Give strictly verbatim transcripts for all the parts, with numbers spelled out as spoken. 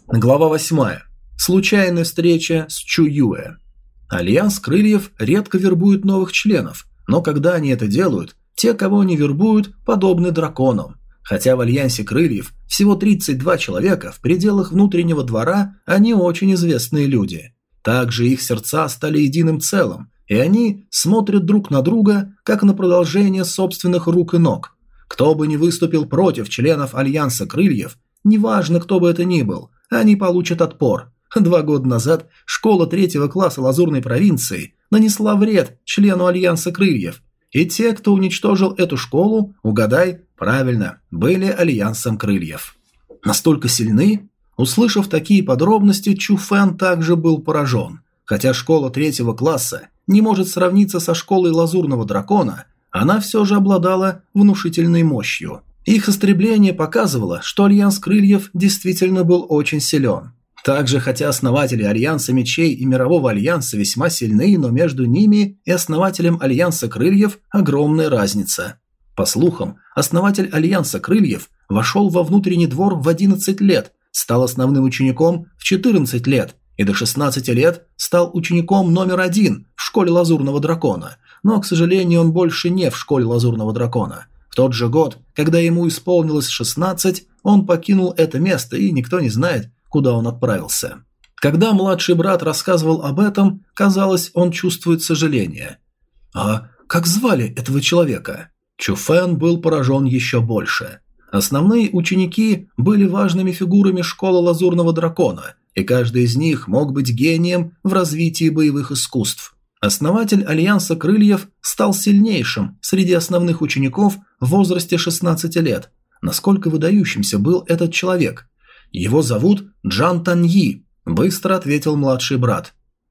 Глава восьмая. Случайная встреча с Чуюэ. Альянс Крыльев редко вербует новых членов, но когда они это делают, те, кого они вербуют, подобны драконам. Хотя в Альянсе Крыльев всего тридцать два человека, в пределах внутреннего двора они очень известные люди. Также их сердца стали единым целым, и они смотрят друг на друга, как на продолжение собственных рук и ног. Кто бы ни выступил против членов Альянса Крыльев, неважно, кто бы это ни был, они получат отпор. Два года назад школа третьего класса Лазурной провинции нанесла вред члену Альянса Крыльев, и те, кто уничтожил эту школу, угадай, правильно, были Альянсом Крыльев. Настолько сильны? Услышав такие подробности, Чу Фэн также был поражен. Хотя школа третьего класса не может сравниться со школой Лазурного дракона, она все же обладала внушительной мощью. Их истребление показывало, что Альянс Крыльев действительно был очень силен. Также, хотя основатели Альянса Мечей и Мирового Альянса весьма сильны, но между ними и основателем Альянса Крыльев огромная разница. По слухам, основатель Альянса Крыльев вошел во внутренний двор в одиннадцать лет, стал основным учеником в четырнадцать лет и до шестнадцати лет стал учеником номер один в школе Лазурного дракона, но, к сожалению, он больше не в школе Лазурного дракона. В тот же год, когда ему исполнилось шестнадцать, он покинул это место, и никто не знает, куда он отправился. Когда младший брат рассказывал об этом, казалось, он чувствует сожаление. «А как звали этого человека?» Чу Фэн был поражен еще больше. Основные ученики были важными фигурами школы Лазурного дракона, и каждый из них мог быть гением в развитии боевых искусств. Основатель Альянса Крыльев стал сильнейшим среди основных учеников в возрасте шестнадцати лет. Насколько выдающимся был этот человек? «Его зовут Джан Таньи», – быстро ответил младший брат.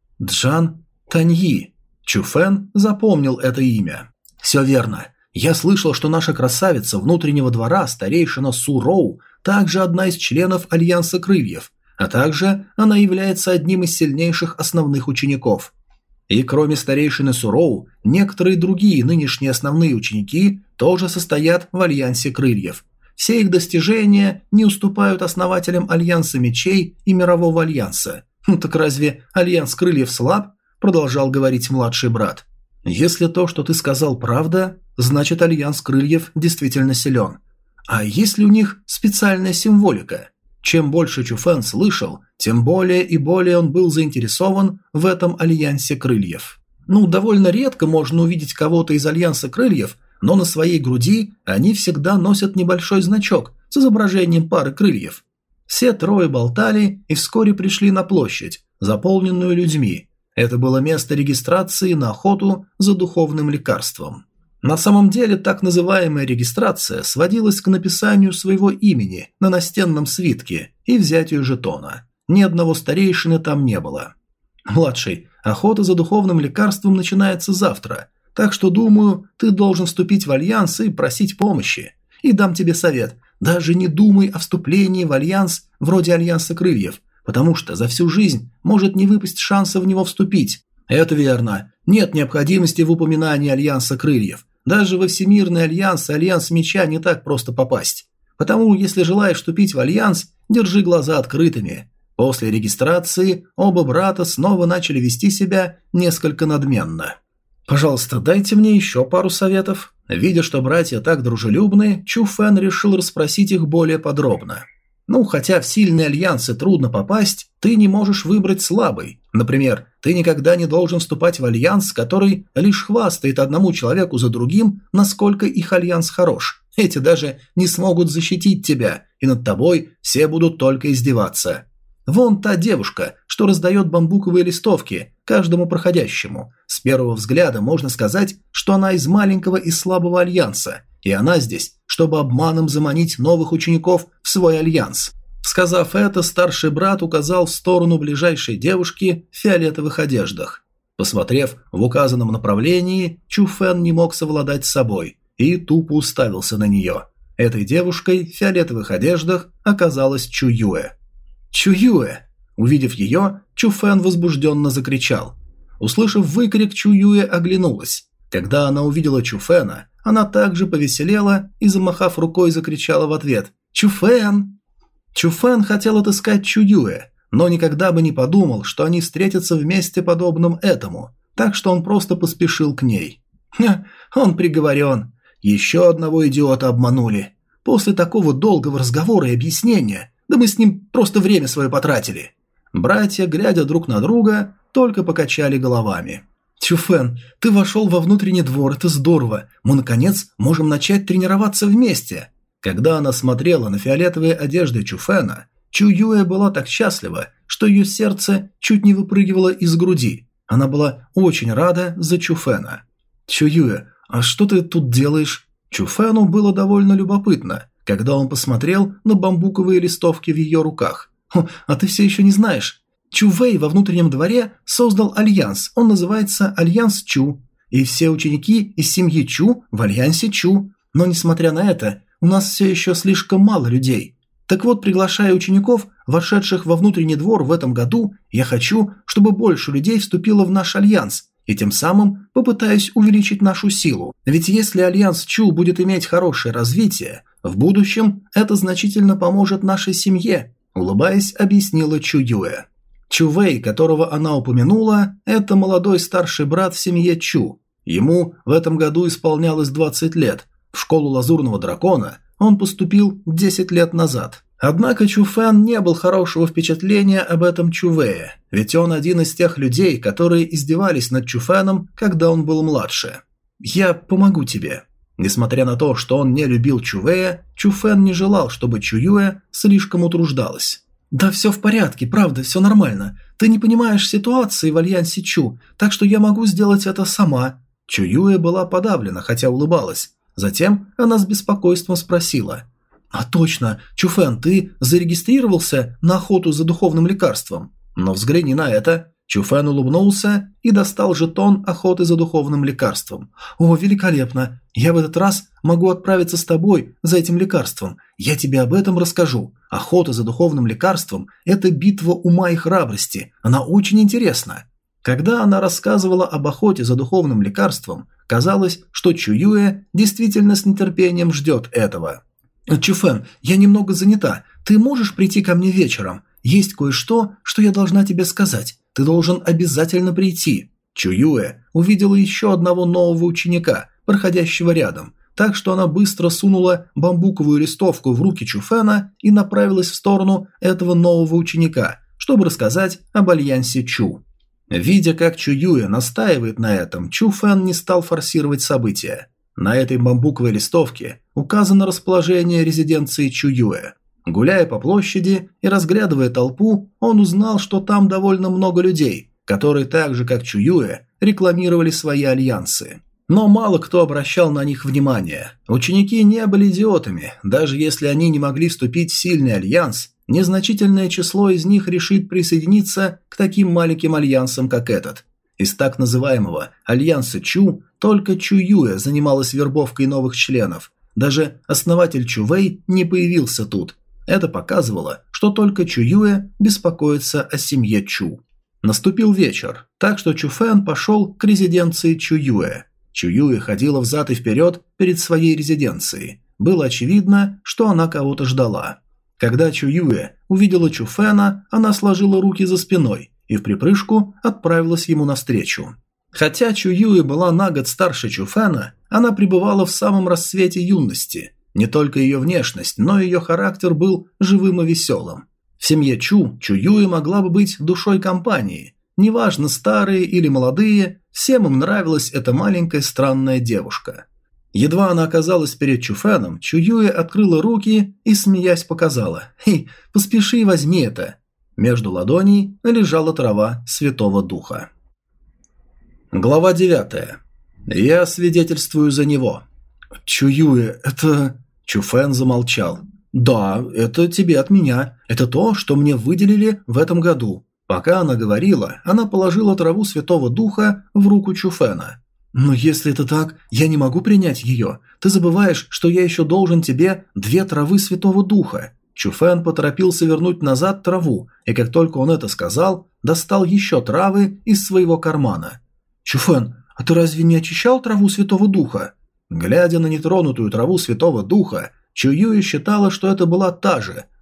«Джан Таньи». Чу Фэн запомнил это имя. «Все верно. Я слышал, что наша красавица внутреннего двора, старейшина Су Роу, также одна из членов Альянса Крыльев, а также она является одним из сильнейших основных учеников. И кроме старейшины Су Роу, некоторые другие нынешние основные ученики тоже состоят в Альянсе Крыльев. Все их достижения не уступают основателям Альянса Мечей и Мирового Альянса. Ну, так разве Альянс Крыльев слаб? Продолжал говорить младший брат. Если то, что ты сказал, правда, значит Альянс Крыльев действительно силен. А есть ли у них специальная символика? Чем больше Чу Фэн слышал, тем более и более он был заинтересован в этом Альянсе Крыльев. Ну, довольно редко можно увидеть кого-то из Альянса Крыльев, но на своей груди они всегда носят небольшой значок с изображением пары крыльев. Все трое болтали и вскоре пришли на площадь, заполненную людьми. Это было место регистрации на охоту за духовным лекарством. На самом деле, так называемая регистрация сводилась к написанию своего имени на настенном свитке и взятию жетона. Ни одного старейшины там не было. «Младший, охота за духовным лекарством начинается завтра. Так что, думаю, ты должен вступить в Альянс и просить помощи. И дам тебе совет, даже не думай о вступлении в Альянс вроде Альянса Крыльев, потому что за всю жизнь может не выпасть шанса в него вступить. Это верно. Нет необходимости в упоминании Альянса Крыльев. Даже во Всемирный Альянс и Альянс Меча не так просто попасть. Потому, если желаешь вступить в Альянс, держи глаза открытыми». После регистрации оба брата снова начали вести себя несколько надменно. «Пожалуйста, дайте мне еще пару советов». Видя, что братья так дружелюбны, Чу Фэн решил расспросить их более подробно. Ну, хотя в сильные альянсы трудно попасть, ты не можешь выбрать слабый. Например, ты никогда не должен вступать в альянс, который лишь хвастает одному человеку за другим, насколько их альянс хорош. Эти даже не смогут защитить тебя, и над тобой все будут только издеваться. Вон та девушка, что раздает бамбуковые листовки каждому проходящему. С первого взгляда можно сказать, что она из маленького и слабого альянса, и она здесь, чтобы обманом заманить новых учеников в свой альянс. Сказав это, старший брат указал в сторону ближайшей девушки в фиолетовых одеждах. Посмотрев в указанном направлении, Чу Фэн не мог совладать с собой и тупо уставился на нее. Этой девушкой в фиолетовых одеждах оказалась Чу Юэ. «Чу Юэ!» Увидев ее, Чу Фэн возбужденно закричал. Услышав выкрик, Чу Юэ оглянулась. Когда она увидела Чу Фэна, она также повеселела и, замахав рукой, закричала в ответ: «Чу Фэн!» Чуфэн хотел отыскать Чуюэ, но никогда бы не подумал, что они встретятся вместе подобным этому, так что он просто поспешил к ней. Ха, он приговорен. Еще одного идиота обманули. После такого долгого разговора и объяснения, да мы с ним просто время свое потратили. Братья, глядя друг на друга, только покачали головами. Чуфэн, ты вошел во внутренний двор, это здорово. Мы, наконец, можем начать тренироваться вместе. Когда она смотрела на фиолетовые одежды Чуфэна, Чуюэ была так счастлива, что ее сердце чуть не выпрыгивало из груди. Она была очень рада за Чуфэна. Чуюэ, а что ты тут делаешь? Чуфэну было довольно любопытно, когда он посмотрел на бамбуковые листовки в ее руках. А ты все еще не знаешь? Чувэй во внутреннем дворе создал альянс, он называется Альянс Чу. И все ученики из семьи Чу в Альянсе Чу. Но несмотря на это, у нас все еще слишком мало людей. Так вот, приглашая учеников, вошедших во внутренний двор в этом году, я хочу, чтобы больше людей вступило в наш альянс, и тем самым попытаюсь увеличить нашу силу. Ведь если Альянс Чу будет иметь хорошее развитие, в будущем это значительно поможет нашей семье, улыбаясь, объяснила Чуюэ. Чувэй, которого она упомянула, это молодой старший брат в семье Чу. Ему в этом году исполнялось двадцать лет. В школу Лазурного Дракона он поступил десять лет назад. Однако Чуфэн не был хорошего впечатления об этом Чувэе, ведь он один из тех людей, которые издевались над Чуфэном, когда он был младше. «Я помогу тебе». Несмотря на то, что он не любил Чувэя, Чуфэн не желал, чтобы Чуюэ слишком утруждалась. «Да все в порядке, правда, все нормально. Ты не понимаешь ситуации в Альянсе Чу, так что я могу сделать это сама». Чуюэ была подавлена, хотя улыбалась. Затем она с беспокойством спросила. «А точно, Чуфэн, ты зарегистрировался на охоту за духовным лекарством?» Но взгляни на это. Чуфэн улыбнулся и достал жетон охоты за духовным лекарством. «О, великолепно! Я в этот раз могу отправиться с тобой за этим лекарством. Я тебе об этом расскажу. Охота за духовным лекарством – это битва ума и храбрости. Она очень интересна». Когда она рассказывала об охоте за духовным лекарством, казалось, что Чуюэ действительно с нетерпением ждет этого. «Чуфэн, я немного занята. Ты можешь прийти ко мне вечером? Есть кое-что, что я должна тебе сказать. Ты должен обязательно прийти». Чуюэ увидела еще одного нового ученика, проходящего рядом, так что она быстро сунула бамбуковую листовку в руки Чуфэна и направилась в сторону этого нового ученика, чтобы рассказать об Альянсе Чу. Видя, как Чуюэ настаивает на этом, Чуфэн не стал форсировать события. На этой бамбуковой листовке указано расположение резиденции Чуюэ. Гуляя по площади и разглядывая толпу, он узнал, что там довольно много людей, которые так же, как Чуюэ, рекламировали свои альянсы. Но мало кто обращал на них внимание. Ученики не были идиотами, даже если они не могли вступить в сильный альянс, незначительное число из них решит присоединиться к таким маленьким альянсам, как этот. Из так называемого Альянса Чу только Чуюэ занималась вербовкой новых членов. Даже основатель Чувэй не появился тут. Это показывало, что только Чуюэ беспокоится о семье Чу. Наступил вечер, так что Чуфэн пошел к резиденции Чуюэ. Чуюэ ходила взад и вперед перед своей резиденцией. Было очевидно, что она кого-то ждала. Когда Чуюэ увидела Чуфэна, она сложила руки за спиной и в припрыжку отправилась ему навстречу. Хотя Чуюэ была на год старше Чуфэна, она пребывала в самом расцвете юности. Не только ее внешность, но и ее характер был живым и веселым. В семье Чу Чуюэ могла бы быть душой компании. Неважно, старые или молодые, всем им нравилась эта маленькая странная девушка. Едва она оказалась перед Чуфэном, Чуюэ открыла руки и, смеясь, показала: «Хей, поспеши и возьми это». Между ладоней лежала трава Святого Духа. Глава девятая. Я свидетельствую за него. Чуюэ, это... Чуфэн замолчал. Да, это тебе от меня. Это то, что мне выделили в этом году. Пока она говорила, она положила траву Святого Духа в руку Чуфэна. Но если это так, я не могу принять ее. Ты забываешь, что я еще должен тебе две травы Святого Духа. Чуфэн поторопился вернуть назад траву, и как только он это сказал, достал еще травы из своего кармана. Чуфэн, а ты разве не очищал траву Святого Духа? Глядя на нетронутую траву Святого Духа, Чуюэ считала, что это была та же,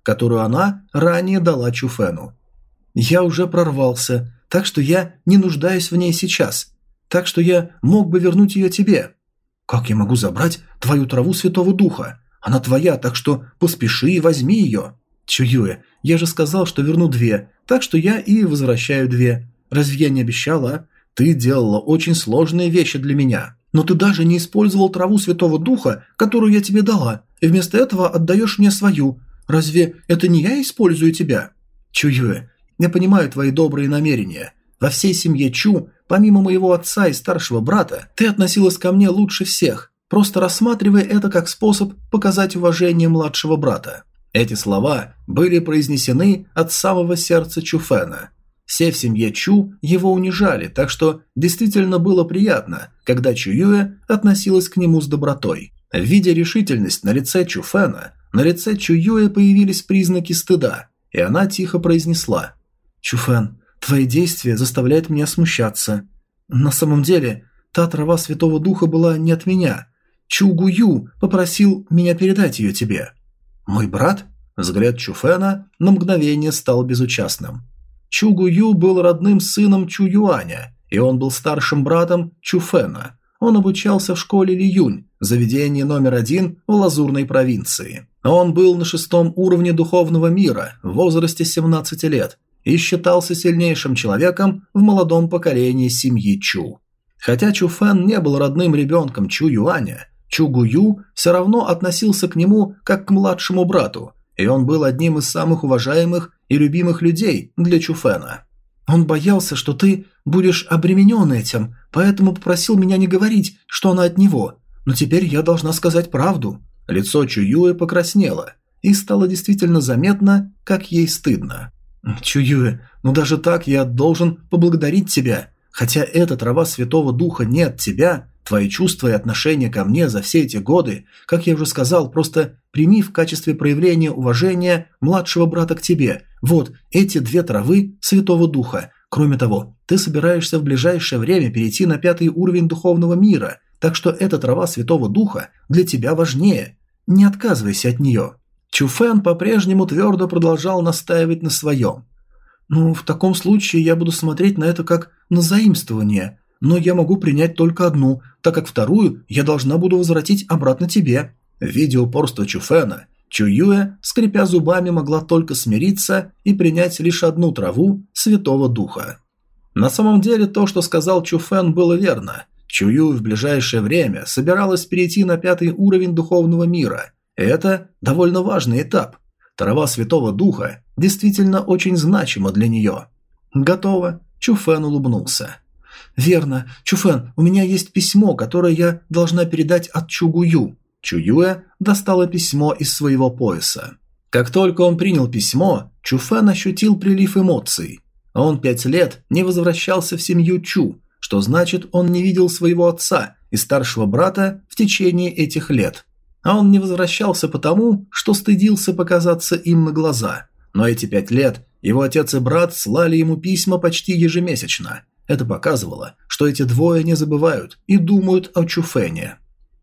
которую она ранее дала Чуфену. «Я уже прорвался, так что я не нуждаюсь в ней сейчас, так что я мог бы вернуть ее тебе». «Как я могу забрать твою траву Святого Духа? Она твоя, так что поспеши и возьми ее». «Чуюэ, я же сказал, что верну две, так что я и возвращаю две. Разве я не обещала? Ты делала очень сложные вещи для меня. Но ты даже не использовал траву Святого Духа, которую я тебе дала, и вместо этого отдаешь мне свою. Разве это не я использую тебя?» «Чуюэ, я понимаю твои добрые намерения. Во всей семье Чу, помимо моего отца и старшего брата, ты относилась ко мне лучше всех, просто рассматривая это как способ показать уважение младшего брата». Эти слова были произнесены от самого сердца Чуфена. Все в семье Чу его унижали, так что действительно было приятно, когда Чуюэ относилась к нему с добротой. Видя решительность на лице Чуфена, на лице Чуюэ появились признаки стыда, и она тихо произнесла: «Чуфен, твои действия заставляют меня смущаться. На самом деле, та трава Святого Духа была не от меня. Чу Гую попросил меня передать ее тебе». «Мой брат?» Взгляд Чуфена на мгновение стал безучастным. Чу Гую был родным сыном Чу Юаня, и он был старшим братом Чуфена. Он обучался в школе Ли Юнь, заведении номер один в Лазурной провинции. Он был на шестом уровне духовного мира в возрасте семнадцати лет и считался сильнейшим человеком в молодом поколении семьи Чу. Хотя Чуфен не был родным ребенком Чу Юаня, Чу Гую все равно относился к нему как к младшему брату, и он был одним из самых уважаемых и любимых людей для Чуфена. «Он боялся, что ты будешь обременен этим, поэтому попросил меня не говорить, что она от него. Но теперь я должна сказать правду». Лицо Чуюэ покраснело, и стало действительно заметно, как ей стыдно. «Чуюэ, ну даже так я должен поблагодарить тебя. Хотя эта трава Святого Духа не от тебя, твои чувства и отношения ко мне за все эти годы, как я уже сказал, просто прими в качестве проявления уважения младшего брата к тебе. Вот эти две травы Святого Духа. Кроме того, ты собираешься в ближайшее время перейти на пятый уровень духовного мира, так что эта трава Святого Духа для тебя важнее. Не отказывайся от нее». Чуфен по-прежнему твердо продолжал настаивать на своем. «Ну, в таком случае я буду смотреть на это как на заимствование, но я могу принять только одну, так как вторую я должна буду возвратить обратно тебе». Видя упорство Чуфена, Чуюэ, скрипя зубами, могла только смириться и принять лишь одну траву Святого Духа. На самом деле то, что сказал Чуфен, было верно. Чуюэ в ближайшее время собиралась перейти на пятый уровень духовного мира. Это довольно важный этап. Трава Святого Духа действительно очень значима для нее. «Готово», – Чуфен улыбнулся. «Верно. Чуфен, у меня есть письмо, которое я должна передать от Чугую». Чуюэ достала письмо из своего пояса. Как только он принял письмо, Чуфен ощутил прилив эмоций. Он пять лет не возвращался в семью Чу, что значит, он не видел своего отца и старшего брата в течение этих лет. А он не возвращался потому, что стыдился показаться им на глаза. Но эти пять лет его отец и брат слали ему письма почти ежемесячно. Это показывало, что эти двое не забывают и думают о Чуфене.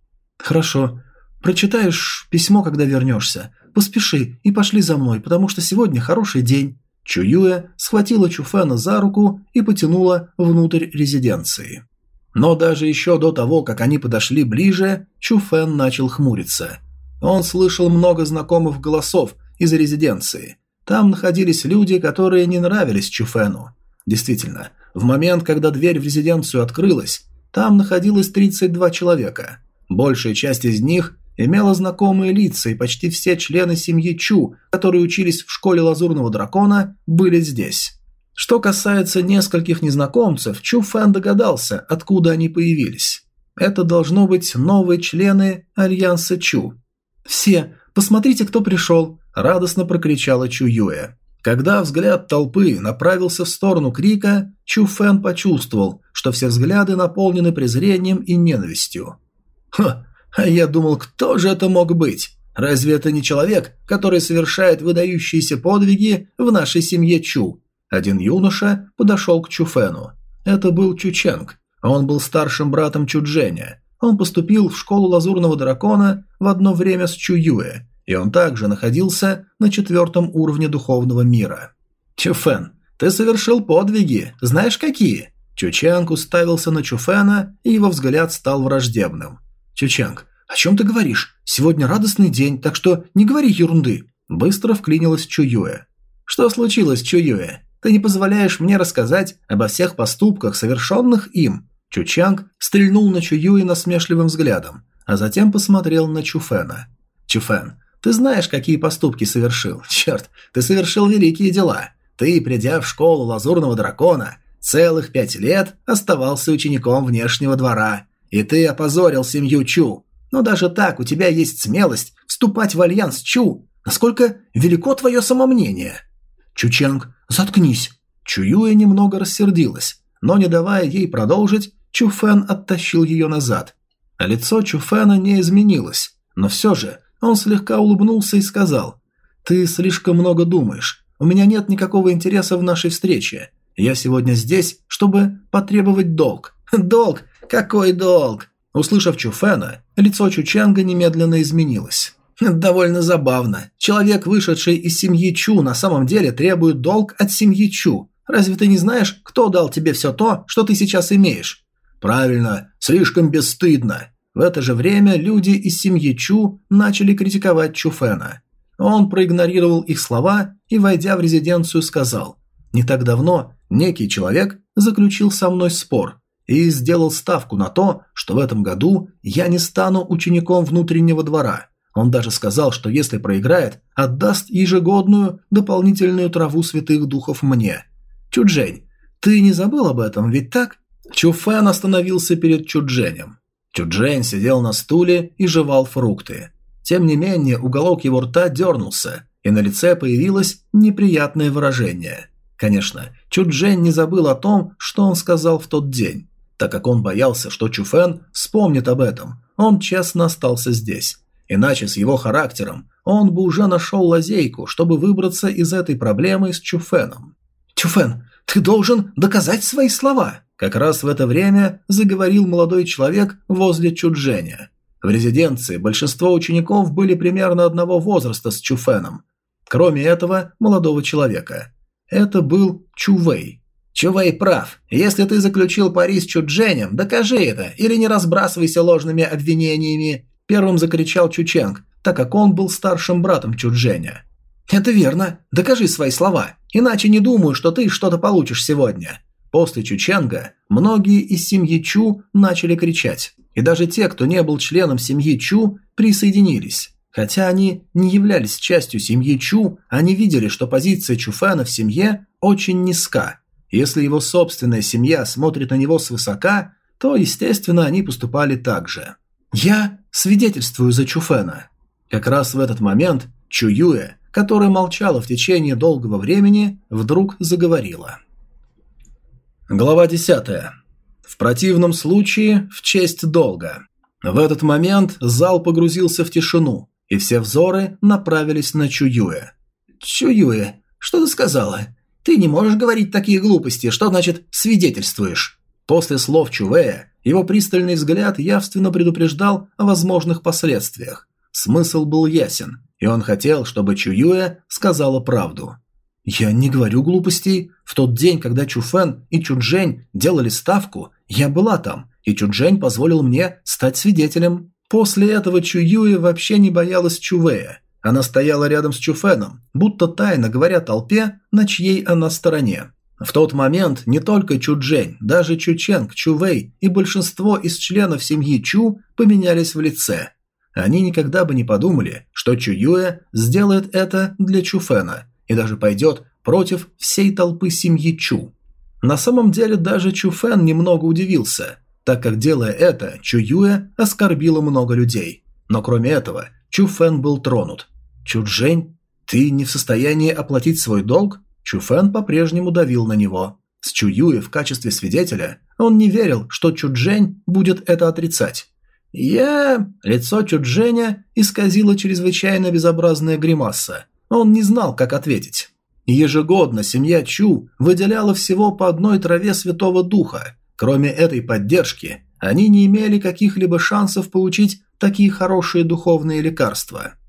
«Хорошо. Прочитаешь письмо, когда вернешься. Поспеши и пошли за мной, потому что сегодня хороший день». Чуюэ схватила Чуфена за руку и потянула внутрь резиденции. Но даже еще до того, как они подошли ближе, Чуфен начал хмуриться. Он слышал много знакомых голосов из резиденции. Там находились люди, которые не нравились Чуфену. Действительно, в момент, когда дверь в резиденцию открылась, там находилось тридцать два человека. Большая часть из них имела знакомые лица, и почти все члены семьи Чу, которые учились в школе Лазурного Дракона, были здесь. Что касается нескольких незнакомцев, Чу Фэн догадался, откуда они появились. Это должно быть новые члены Альянса Чу. «Все, посмотрите, кто пришел!» – радостно прокричала Чу Юэ. Когда взгляд толпы направился в сторону крика, Чу Фэн почувствовал, что все взгляды наполнены презрением и ненавистью. «Ха! А я думал, кто же это мог быть? Разве это не человек, который совершает выдающиеся подвиги в нашей семье Чу?» Один юноша подошел к Чу Фэну. Это был Чу Ченг. Он был старшим братом Чу Дженя. Он поступил в школу Лазурного Дракона в одно время с Чу Юэ, и он также находился на четвертом уровне духовного мира. «Чуфэн, ты совершил подвиги, знаешь какие?» Чучанг уставился на Чуфэна, и его взгляд стал враждебным. «Чучанг, о чем ты говоришь? Сегодня радостный день, так что не говори ерунды!» Быстро вклинилась Чуюэ. «Что случилось, Чуюэ? Ты не позволяешь мне рассказать обо всех поступках, совершенных им?» Чучанг стрельнул на Чуюэ насмешливым взглядом, а затем посмотрел на Чуфэна. «Чуфэн, ты знаешь, какие поступки совершил? Черт, ты совершил великие дела. Ты, придя в школу Лазурного Дракона, целых пять лет оставался учеником внешнего двора, и ты опозорил семью Чу. Но даже так у тебя есть смелость вступать в альянс Чу. Насколько велико твое самомнение?» «Чучанг, заткнись!» Чуюэ немного рассердилась, но не давая ей продолжить, Чуфэн оттащил ее назад. А лицо Чуфэна не изменилось, но все же он слегка улыбнулся и сказал: «Ты слишком много думаешь. У меня нет никакого интереса в нашей встрече. Я сегодня здесь, чтобы потребовать долг». «Долг? Какой долг?» Услышав Чуфэна, лицо Чучанга немедленно изменилось. «Довольно забавно. Человек, вышедший из семьи Чу, на самом деле требует долг от семьи Чу. Разве ты не знаешь, кто дал тебе все то, что ты сейчас имеешь?» «Правильно, слишком бесстыдно». В это же время люди из семьи Чу начали критиковать Чуфэна. Он проигнорировал их слова и, войдя в резиденцию, сказал: «Не так давно некий человек заключил со мной спор и сделал ставку на то, что в этом году я не стану учеником внутреннего двора. Он даже сказал, что если проиграет, отдаст ежегодную дополнительную траву святых духов мне. Чуджень, ты не забыл об этом, ведь так?» Чуфэн остановился перед Чудженем. Чуджень сидел на стуле и жевал фрукты. Тем не менее, уголок его рта дернулся, и на лице появилось неприятное выражение. Конечно, Чуджень не забыл о том, что он сказал в тот день. Так как он боялся, что Чуфэн вспомнит об этом, он честно остался здесь. Иначе с его характером он бы уже нашел лазейку, чтобы выбраться из этой проблемы с Чуфэном. «Чуфэн, ты должен доказать свои слова!» Как раз в это время заговорил молодой человек возле Чудженя. В резиденции большинство учеников были примерно одного возраста с Чуфэном. Кроме этого молодого человека. Это был Чувэй. «Чувэй прав. Если ты заключил пари с Чудженем, докажи это, или не разбрасывайся ложными обвинениями», первым закричал Чучанг, так как он был старшим братом Чудженя. «Это верно. Докажи свои слова, иначе не думаю, что ты что-то получишь сегодня». После Чучанга многие из семьи Чу начали кричать, и даже те, кто не был членом семьи Чу, присоединились. Хотя они не являлись частью семьи Чу, они видели, что позиция Чуфэна в семье очень низка. Если его собственная семья смотрит на него свысока, то, естественно, они поступали так же. «Я свидетельствую за Чуфэна». Как раз в этот момент Чуюэ, которая молчала в течение долгого времени, вдруг заговорила. Глава десятая. В противном случае в честь долга. В этот момент зал погрузился в тишину, и все взоры направились на Чуюэ. «Чуюэ, что ты сказала? Ты не можешь говорить такие глупости, что значит «свидетельствуешь»?» После слов Чувэя его пристальный взгляд явственно предупреждал о возможных последствиях. Смысл был ясен, и он хотел, чтобы Чуюэ сказала правду. «Я не говорю глупостей. В тот день, когда Чуфэн и Чуджень делали ставку, я была там, и Чуджень позволил мне стать свидетелем». После этого Чуюэ вообще не боялась Чувэя. Она стояла рядом с Чуфэном, будто тайно говоря толпе, на чьей она стороне. В тот момент не только Чуджень, даже Чученг, Чувэй и большинство из членов семьи Чу поменялись в лице. Они никогда бы не подумали, что Чуюэ сделает это для Чуфэна и даже пойдет против всей толпы семьи Чу. На самом деле даже Чуфэн немного удивился, так как, делая это, Чуюэ оскорбила много людей. Но кроме этого, Чуфэн был тронут. «Чуджень, ты не в состоянии оплатить свой долг?» Чуфэн по-прежнему давил на него. С Чуюэ в качестве свидетеля он не верил, что Чуджень будет это отрицать. «Я...» Лицо Чудженя исказило чрезвычайно безобразная гримаса. Он не знал, как ответить. Ежегодно семья Чу выделяла всего по одной траве Святого Духа. Кроме этой поддержки, они не имели каких-либо шансов получить такие хорошие духовные лекарства.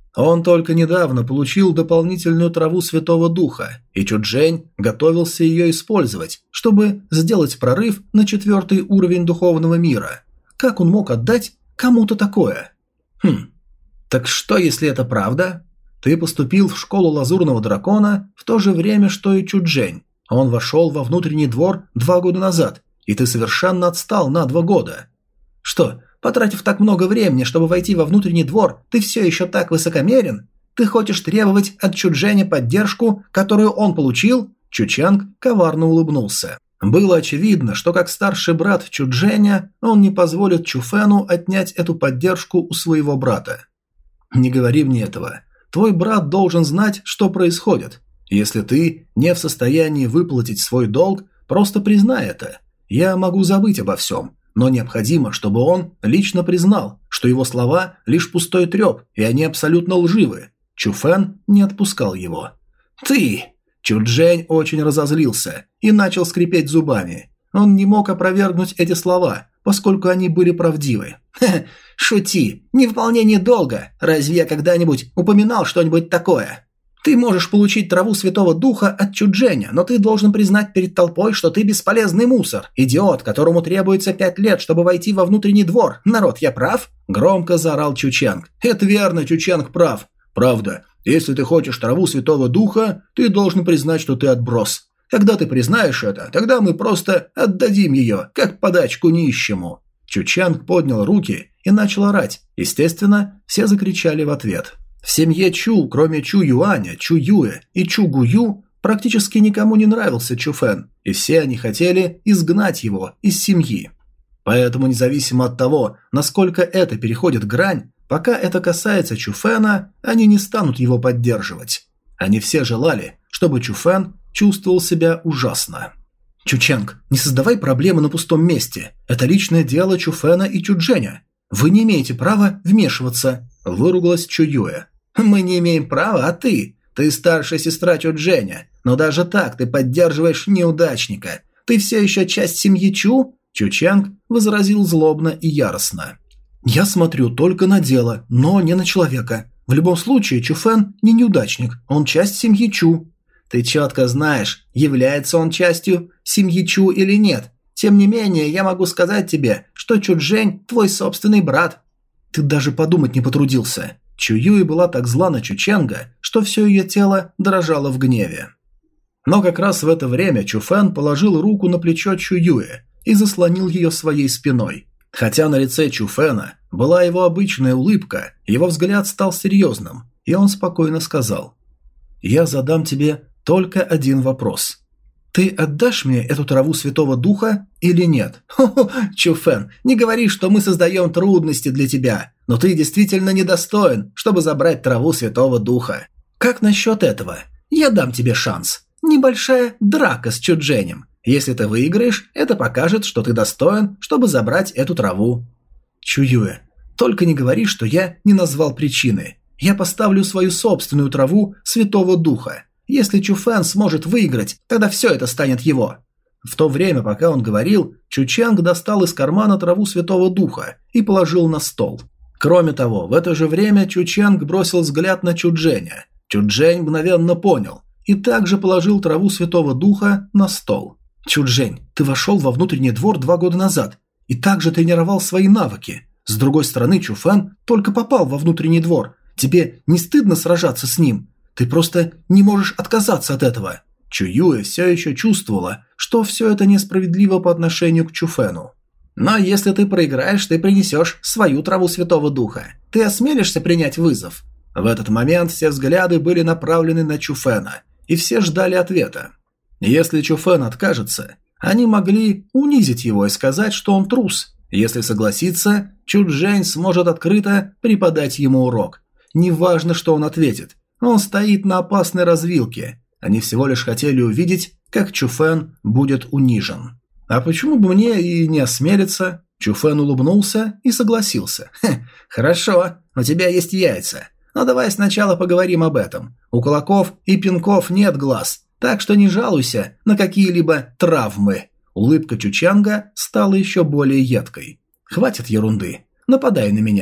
Он только недавно получил дополнительную траву Святого Духа, и Чуджень готовился ее использовать, чтобы сделать прорыв на четвертый уровень духовного мира. Как он мог отдать кому-то такое? Хм, так что, если это правда? Ты поступил в школу Лазурного Дракона в то же время, что и Чуджень. Он вошел во внутренний двор два года назад, и ты совершенно отстал на два года. Что, потратив так много времени, чтобы войти во внутренний двор, ты все еще так высокомерен? Ты хочешь требовать от Чудженя поддержку, которую он получил? Чучанг коварно улыбнулся. Было очевидно, что как старший брат Чудженя, он не позволит Чуфену отнять эту поддержку у своего брата. Не говори мне этого. Твой брат должен знать, что происходит. Если ты не в состоянии выплатить свой долг, просто признай это. Я могу забыть обо всем, но необходимо, чтобы он лично признал, что его слова лишь пустой треп, и они абсолютно лживы. Чуфен не отпускал его. «Ты!» Чуджень очень разозлился и начал скрипеть зубами. Он не мог опровергнуть эти слова, поскольку они были правдивы. «Ха, шути! Невыполнение долга! Разве я когда-нибудь упоминал что-нибудь такое? Ты можешь получить траву Святого Духа от Чудженя, но ты должен признать перед толпой, что ты бесполезный мусор, идиот, которому требуется пять лет, чтобы войти во внутренний двор. Народ, я прав?» Громко заорал Чучанг. «Это верно, Чучанг прав. Правда. Если ты хочешь траву Святого Духа, ты должен признать, что ты отброс. Когда ты признаешь это, тогда мы просто отдадим ее, как подачку нищему». Чучанг поднял руки и начал орать. Естественно, все закричали в ответ. В семье Чу, кроме Чу Юаня, Чу Юэ и Чу Гую, практически никому не нравился Чуфен, и все они хотели изгнать его из семьи. Поэтому, независимо от того, насколько это переходит грань, пока это касается Чуфена, они не станут его поддерживать. Они все желали, чтобы Чуфен чувствовал себя ужасно. «Чучанг, не создавай проблемы на пустом месте. Это личное дело Чуфена и Чудженя. Вы не имеете права вмешиваться», – выругалась Чу Юэ. «Мы не имеем права, а ты? Ты старшая сестра Чудженя, но даже так ты поддерживаешь неудачника. Ты все еще часть семьи Чу?» Чучанг возразил злобно и яростно. «Я смотрю только на дело, но не на человека. В любом случае, Чуфен не неудачник, он часть семьи Чу». «Ты четко знаешь, является он частью семьи Чу или нет. Тем не менее, я могу сказать тебе, что Чуджень – твой собственный брат». «Ты даже подумать не потрудился». Чу Юй была так зла на Чучанга, что все ее тело дрожало в гневе. Но как раз в это время Чуфен положил руку на плечо Чу Юэ и заслонил ее своей спиной. Хотя на лице Чуфена была его обычная улыбка, его взгляд стал серьезным, и он спокойно сказал: «Я задам тебе только один вопрос. Ты отдашь мне эту траву Святого Духа или нет?» «Хо-хо, Чуфен, не говори, что мы создаем трудности для тебя, но ты действительно недостоин, чтобы забрать траву Святого Духа. Как насчет этого? Я дам тебе шанс. Небольшая драка с Чудженем. Если ты выиграешь, это покажет, что ты достоин, чтобы забрать эту траву». «Чу Юэ, только не говори, что я не назвал причины. Я поставлю свою собственную траву Святого Духа. Если Чуфен сможет выиграть, тогда все это станет его». В то время, пока он говорил, Чучанг достал из кармана траву Святого Духа и положил на стол. Кроме того, в это же время Чучанг бросил взгляд на Чудженя. Чуджень мгновенно понял и также положил траву Святого Духа на стол. «Чуджень, ты вошел во внутренний двор два года назад и также тренировал свои навыки. С другой стороны, Чуфен только попал во внутренний двор. Тебе не стыдно сражаться с ним? Ты просто не можешь отказаться от этого». Чу Юэ все еще чувствовала, что все это несправедливо по отношению к Чуфену. «Но если ты проиграешь, ты принесешь свою траву Святого Духа. Ты осмелишься принять вызов?» В этот момент все взгляды были направлены на Чуфена, и все ждали ответа. Если Чуфен откажется, они могли унизить его и сказать, что он трус. Если согласится, Чуджень сможет открыто преподать ему урок. Неважно, что он ответит. Он стоит на опасной развилке. Они всего лишь хотели увидеть, как Чуфен будет унижен. «А почему бы мне и не осмелиться?» Чуфен улыбнулся и согласился. «Хе, хорошо, у тебя есть яйца. Но давай сначала поговорим об этом. У кулаков и пинков нет глаз, так что не жалуйся на какие-либо травмы». Улыбка Чучанга стала еще более едкой. «Хватит ерунды. Нападай на меня».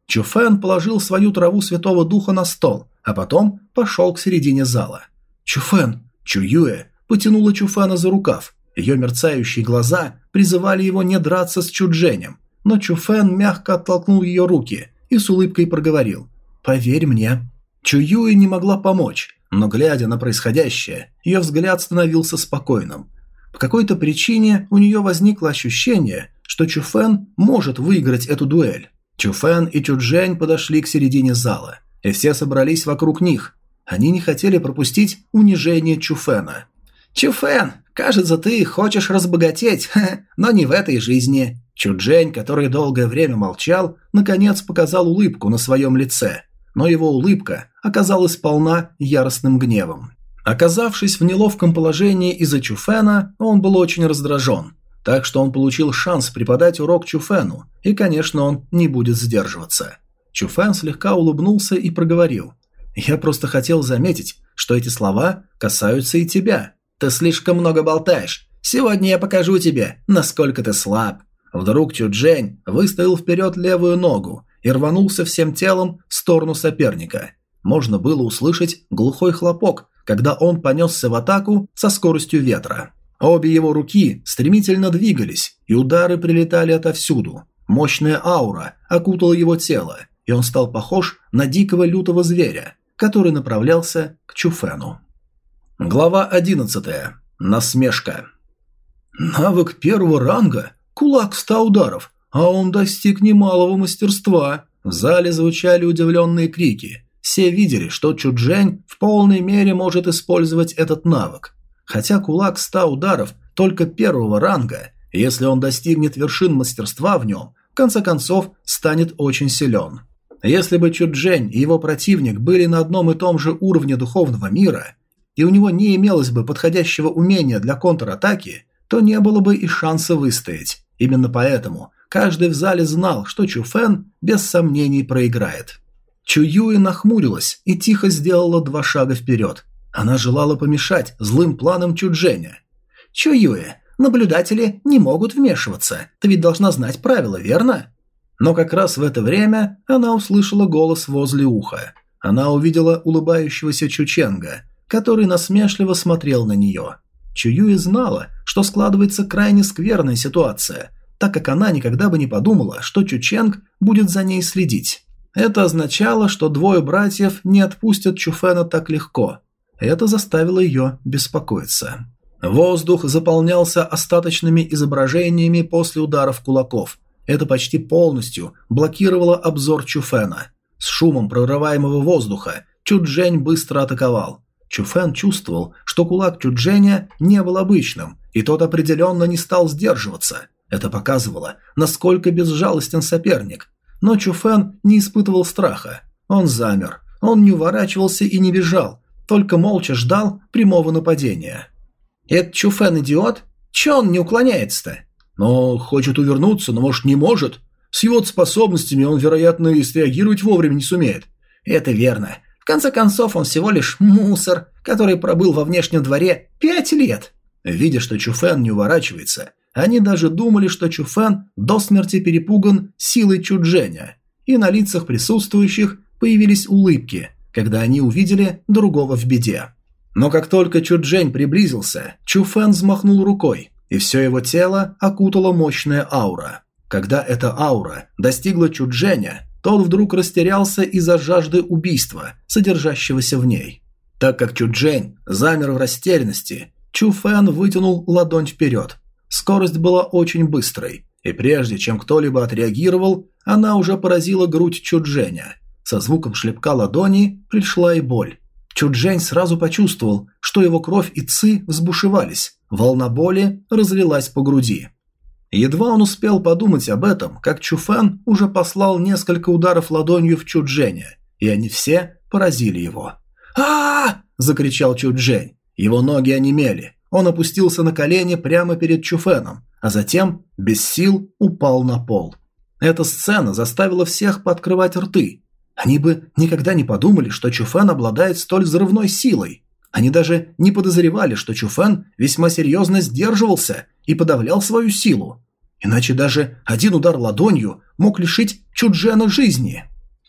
Чуфэн положил свою траву Святого Духа на стол, а потом пошел к середине зала. «Чуфэн!» Чуюэ потянула Чуфэна за рукав. Ее мерцающие глаза призывали его не драться с Чудженем, но Чуфэн мягко оттолкнул ее руки и с улыбкой проговорил: «Поверь мне». Чуюэ не могла помочь, но, глядя на происходящее, ее взгляд становился спокойным. По какой-то причине у нее возникло ощущение, что Чуфэн может выиграть эту дуэль. Чуфэн и Чуджень подошли к середине зала, и все собрались вокруг них. Они не хотели пропустить унижение Чуфэна. «Чуфэн, кажется, ты хочешь разбогатеть, но не в этой жизни». Чуджень, который долгое время молчал, наконец показал улыбку на своем лице, но его улыбка оказалась полна яростным гневом. Оказавшись в неловком положении из-за Чуфэна, он был очень раздражен, так что он получил шанс преподать урок Чуфэну, и, конечно, он не будет сдерживаться. Чуфэн слегка улыбнулся и проговорил: «Я просто хотел заметить, что эти слова касаются и тебя. Ты слишком много болтаешь. Сегодня я покажу тебе, насколько ты слаб». Вдруг Чуджень выставил вперед левую ногу и рванулся всем телом в сторону соперника. Можно было услышать глухой хлопок, когда он понесся в атаку со скоростью ветра. Обе его руки стремительно двигались, и удары прилетали отовсюду. Мощная аура окутала его тело, и он стал похож на дикого лютого зверя, который направлялся к Чуфэну. Глава одиннадцатая. Насмешка. Навык первого ранга? Кулак ста ударов, а он достиг немалого мастерства. В зале звучали удивленные крики. Все видели, что Чуджень в полной мере может использовать этот навык. Хотя кулак ста ударов только первого ранга, если он достигнет вершин мастерства в нем, в конце концов станет очень силен. Если бы Чуджень и его противник были на одном и том же уровне духовного мира, и у него не имелось бы подходящего умения для контратаки, то не было бы и шанса выстоять. Именно поэтому каждый в зале знал, что Чуфэн без сомнений проиграет. Чуюэ нахмурилась и тихо сделала два шага вперед. Она желала помешать злым планам Чудженя. «Чуюэ, наблюдатели не могут вмешиваться. Ты ведь должна знать правила, верно?» Но как раз в это время она услышала голос возле уха. Она увидела улыбающегося Чученга, который насмешливо смотрел на нее. Чуюэ знала, что складывается крайне скверная ситуация, так как она никогда бы не подумала, что Чученг будет за ней следить. Это означало, что двое братьев не отпустят Чуфэна так легко. Это заставило ее беспокоиться. Воздух заполнялся остаточными изображениями после ударов кулаков. Это почти полностью блокировало обзор Чуфэна. С шумом прорываемого воздуха Чуджень быстро атаковал. Чуфэн чувствовал, что кулак Чудженя не был обычным, и тот определенно не стал сдерживаться. Это показывало, насколько безжалостен соперник. Но Чуфэн не испытывал страха. Он замер, он не уворачивался и не бежал, только молча ждал прямого нападения. «Это Чуфэн идиот? Че он не уклоняется-то?» «Но хочет увернуться, но, может, не может. С его способностями он, вероятно, и среагировать вовремя не сумеет». «Это верно. В конце концов, он всего лишь мусор, который пробыл во внешнем дворе пять лет». Видя, что Чуфэн не уворачивается, они даже думали, что Чуфэн до смерти перепуган силой Чудженя, и на лицах присутствующих появились улыбки, когда они увидели другого в беде. Но как только Чуджень приблизился, Чуфэн взмахнул рукой, и все его тело окутала мощная аура. Когда эта аура достигла Чудженя, тот вдруг растерялся из-за жажды убийства, содержащегося в ней. Так как Чуджень замер в растерянности, Чуфэн вытянул ладонь вперед. Скорость была очень быстрой, и прежде чем кто-либо отреагировал, она уже поразила грудь Чудженя. Со звуком шлепка ладони пришла и боль. Чуджень сразу почувствовал, что его кровь и ци взбушевались, волна боли разлилась по груди. Едва он успел подумать об этом, как Чуфэн уже послал несколько ударов ладонью в Чудженя, и они все поразили его. а закричал Чуджень. Его ноги онемели. Он опустился на колени прямо перед Чуфэном, а затем, без сил, упал на пол. Эта сцена заставила всех пооткрывать рты. Они бы никогда не подумали, что Чуфэн обладает столь взрывной силой. Они даже не подозревали, что Чуфэн весьма серьезно сдерживался и подавлял свою силу. Иначе даже один удар ладонью мог лишить Чуджена жизни.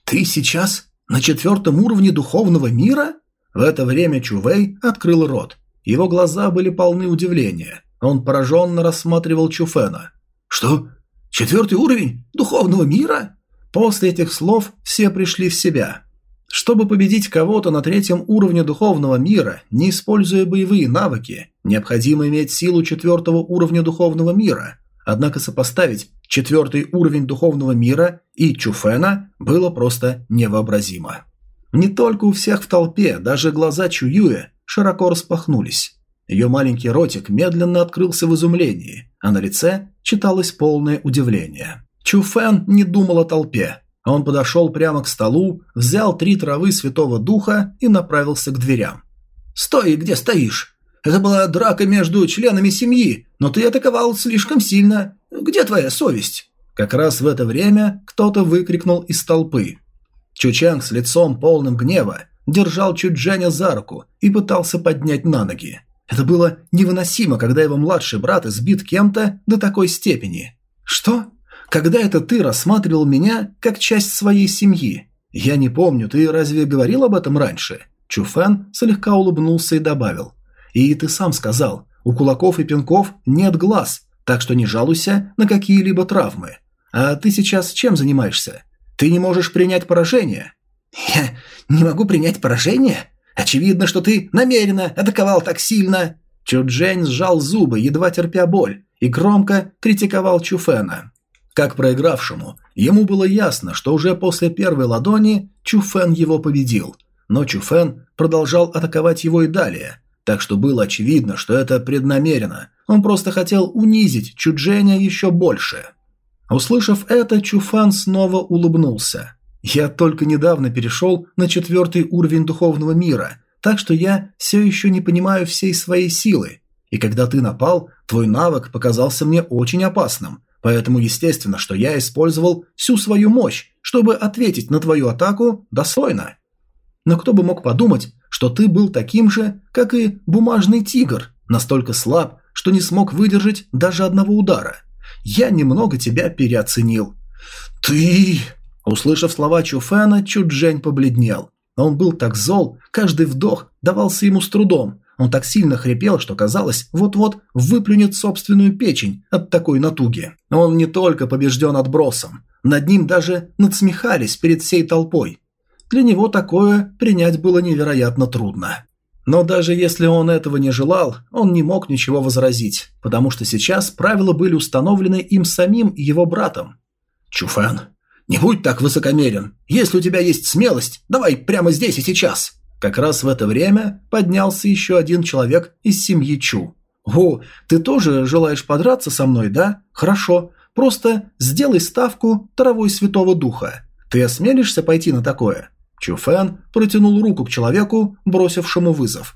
«Ты сейчас на четвертом уровне духовного мира?» В это время Чувей открыл рот. Его глаза были полны удивления. Он пораженно рассматривал Чуфена. «Что? Четвертый уровень духовного мира?» После этих слов все пришли в себя. Чтобы победить кого-то на третьем уровне духовного мира, не используя боевые навыки, необходимо иметь силу четвертого уровня духовного мира. Однако сопоставить четвертый уровень духовного мира и Чуфена было просто невообразимо. Не только у всех в толпе, даже глаза Чуюэ широко распахнулись. Ее маленький ротик медленно открылся в изумлении, а на лице читалось полное удивление. Чуфен не думал о толпе. Он подошел прямо к столу, взял три травы Святого Духа и направился к дверям. «Стой, где стоишь! Это была драка между членами семьи, но ты атаковал слишком сильно. Где твоя совесть?» Как раз в это время кто-то выкрикнул из толпы. Чучанг с лицом полным гнева держал Чуджэня за руку и пытался поднять на ноги. Это было невыносимо, когда его младший брат избит кем-то до такой степени. «Что? Когда это ты рассматривал меня как часть своей семьи? Я не помню, ты разве говорил об этом раньше?» Чуфэн слегка улыбнулся и добавил. «И ты сам сказал, у кулаков и пинков нет глаз, так что не жалуйся на какие-либо травмы. А ты сейчас чем занимаешься? Ты не можешь принять поражение?» «Я не могу принять поражение? Очевидно, что ты намеренно атаковал так сильно!» Чуджэнь сжал зубы, едва терпя боль, и громко критиковал Чуфэна. Как проигравшему, ему было ясно, что уже после первой ладони Чуфэн его победил, но Чуфэн продолжал атаковать его и далее, так что было очевидно, что это преднамеренно, он просто хотел унизить Чуджэня еще больше. Услышав это, Чуфэн снова улыбнулся. «Я только недавно перешел на четвертый уровень духовного мира, так что я все еще не понимаю всей своей силы, и когда ты напал, твой навык показался мне очень опасным. Поэтому естественно, что я использовал всю свою мощь, чтобы ответить на твою атаку достойно. Но кто бы мог подумать, что ты был таким же, как и бумажный тигр, настолько слаб, что не смог выдержать даже одного удара. Я немного тебя переоценил». «Ты...» Услышав слова Чуфэна, Чуджэнь побледнел. Он был так зол, каждый вдох давался ему с трудом. Он так сильно хрипел, что казалось, вот-вот выплюнет собственную печень от такой натуги. Он не только побежден отбросом, над ним даже надсмехались перед всей толпой. Для него такое принять было невероятно трудно. Но даже если он этого не желал, он не мог ничего возразить, потому что сейчас правила были установлены им самим и его братом. «Чуфэн, не будь так высокомерен. Если у тебя есть смелость, давай прямо здесь и сейчас». Как раз в это время поднялся еще один человек из семьи Чу. «О, ты тоже желаешь подраться со мной, да? Хорошо. Просто сделай ставку травой Святого Духа. Ты осмелишься пойти на такое?» Чуфэн протянул руку к человеку, бросившему вызов.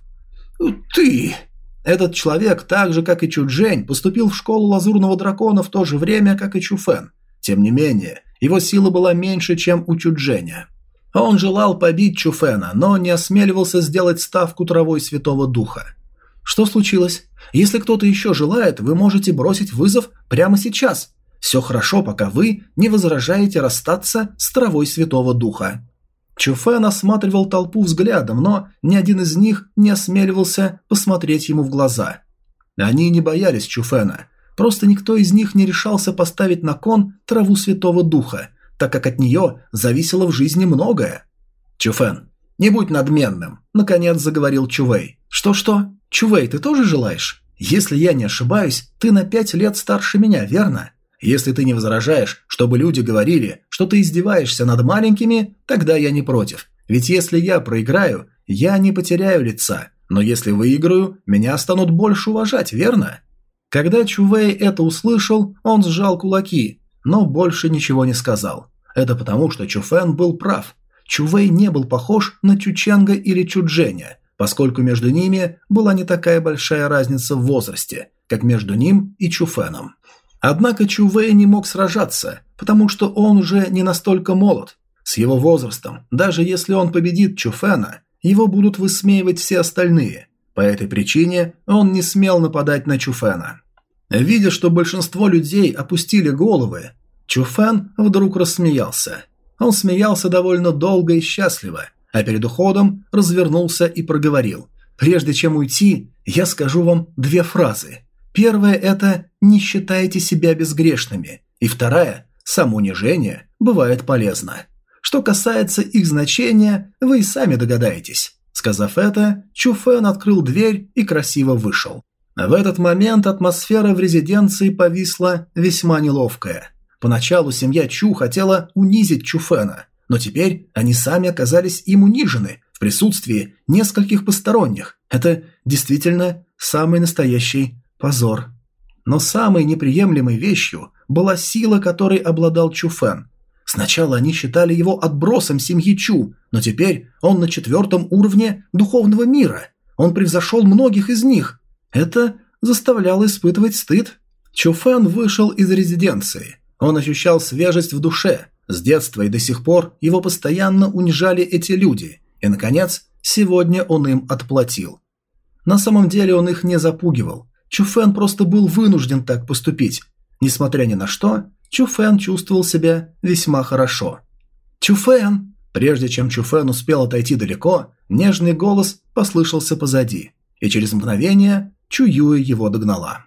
«Ты...» Этот человек, так же как и Чуджэнь, поступил в школу Лазурного Дракона в то же время, как и Чуфэн. Тем не менее, его сила была меньше, чем у Чуджэня. Он желал побить Чуфэна, но не осмеливался сделать ставку травой Святого Духа. «Что случилось? Если кто-то еще желает, вы можете бросить вызов прямо сейчас. Все хорошо, пока вы не возражаете расстаться с травой Святого Духа». Чуфэн осматривал толпу взглядом, но ни один из них не осмеливался посмотреть ему в глаза. Они не боялись Чуфэна, просто никто из них не решался поставить на кон траву Святого Духа, так как от нее зависело в жизни многое. «Чуфэн, не будь надменным», – наконец заговорил Чувей. «Что-что? Чувей, ты тоже желаешь? Если я не ошибаюсь, ты на пять лет старше меня, верно? Если ты не возражаешь, чтобы люди говорили, что ты издеваешься над маленькими, тогда я не против. Ведь если я проиграю, я не потеряю лица, но если выиграю, меня станут больше уважать, верно?» Когда Чувей это услышал, он сжал кулаки, но больше ничего не сказал. Это потому, что Чуфэн был прав. Чувей не был похож на Чучанга или Чуджэня, поскольку между ними была не такая большая разница в возрасте, как между ним и Чуфэном. Однако Чувей не мог сражаться, потому что он уже не настолько молод. С его возрастом, даже если он победит Чуфэна, его будут высмеивать все остальные. По этой причине он не смел нападать на Чуфэна. Видя, что большинство людей опустили головы, Чуфэн вдруг рассмеялся. Он смеялся довольно долго и счастливо, а перед уходом развернулся и проговорил: «Прежде чем уйти, я скажу вам две фразы. Первая – это «не считайте себя безгрешными», и вторая – «самоунижение бывает полезно». Что касается их значения, вы и сами догадаетесь». Сказав это, Чу Фэн открыл дверь и красиво вышел. В этот момент атмосфера в резиденции повисла весьма неловкая. Поначалу семья Чу хотела унизить Чу Фэна, но теперь они сами оказались им унижены в присутствии нескольких посторонних. Это действительно самый настоящий позор. Но самой неприемлемой вещью была сила, которой обладал Чу Фэн. Сначала они считали его отбросом семьи Чу, но теперь он на четвертом уровне духовного мира. Он превзошел многих из них. Это заставляло испытывать стыд. Чу Фэн вышел из резиденции. Он ощущал свежесть в душе. С детства и до сих пор его постоянно унижали эти люди. И, наконец, сегодня он им отплатил. На самом деле он их не запугивал. Чу Фэн просто был вынужден так поступить. Несмотря ни на что, Чу Фэн чувствовал себя весьма хорошо. «Чу Фэн!» Прежде чем Чу Фэн успел отойти далеко, нежный голос послышался позади, и через мгновение Чу Юэ его догнала.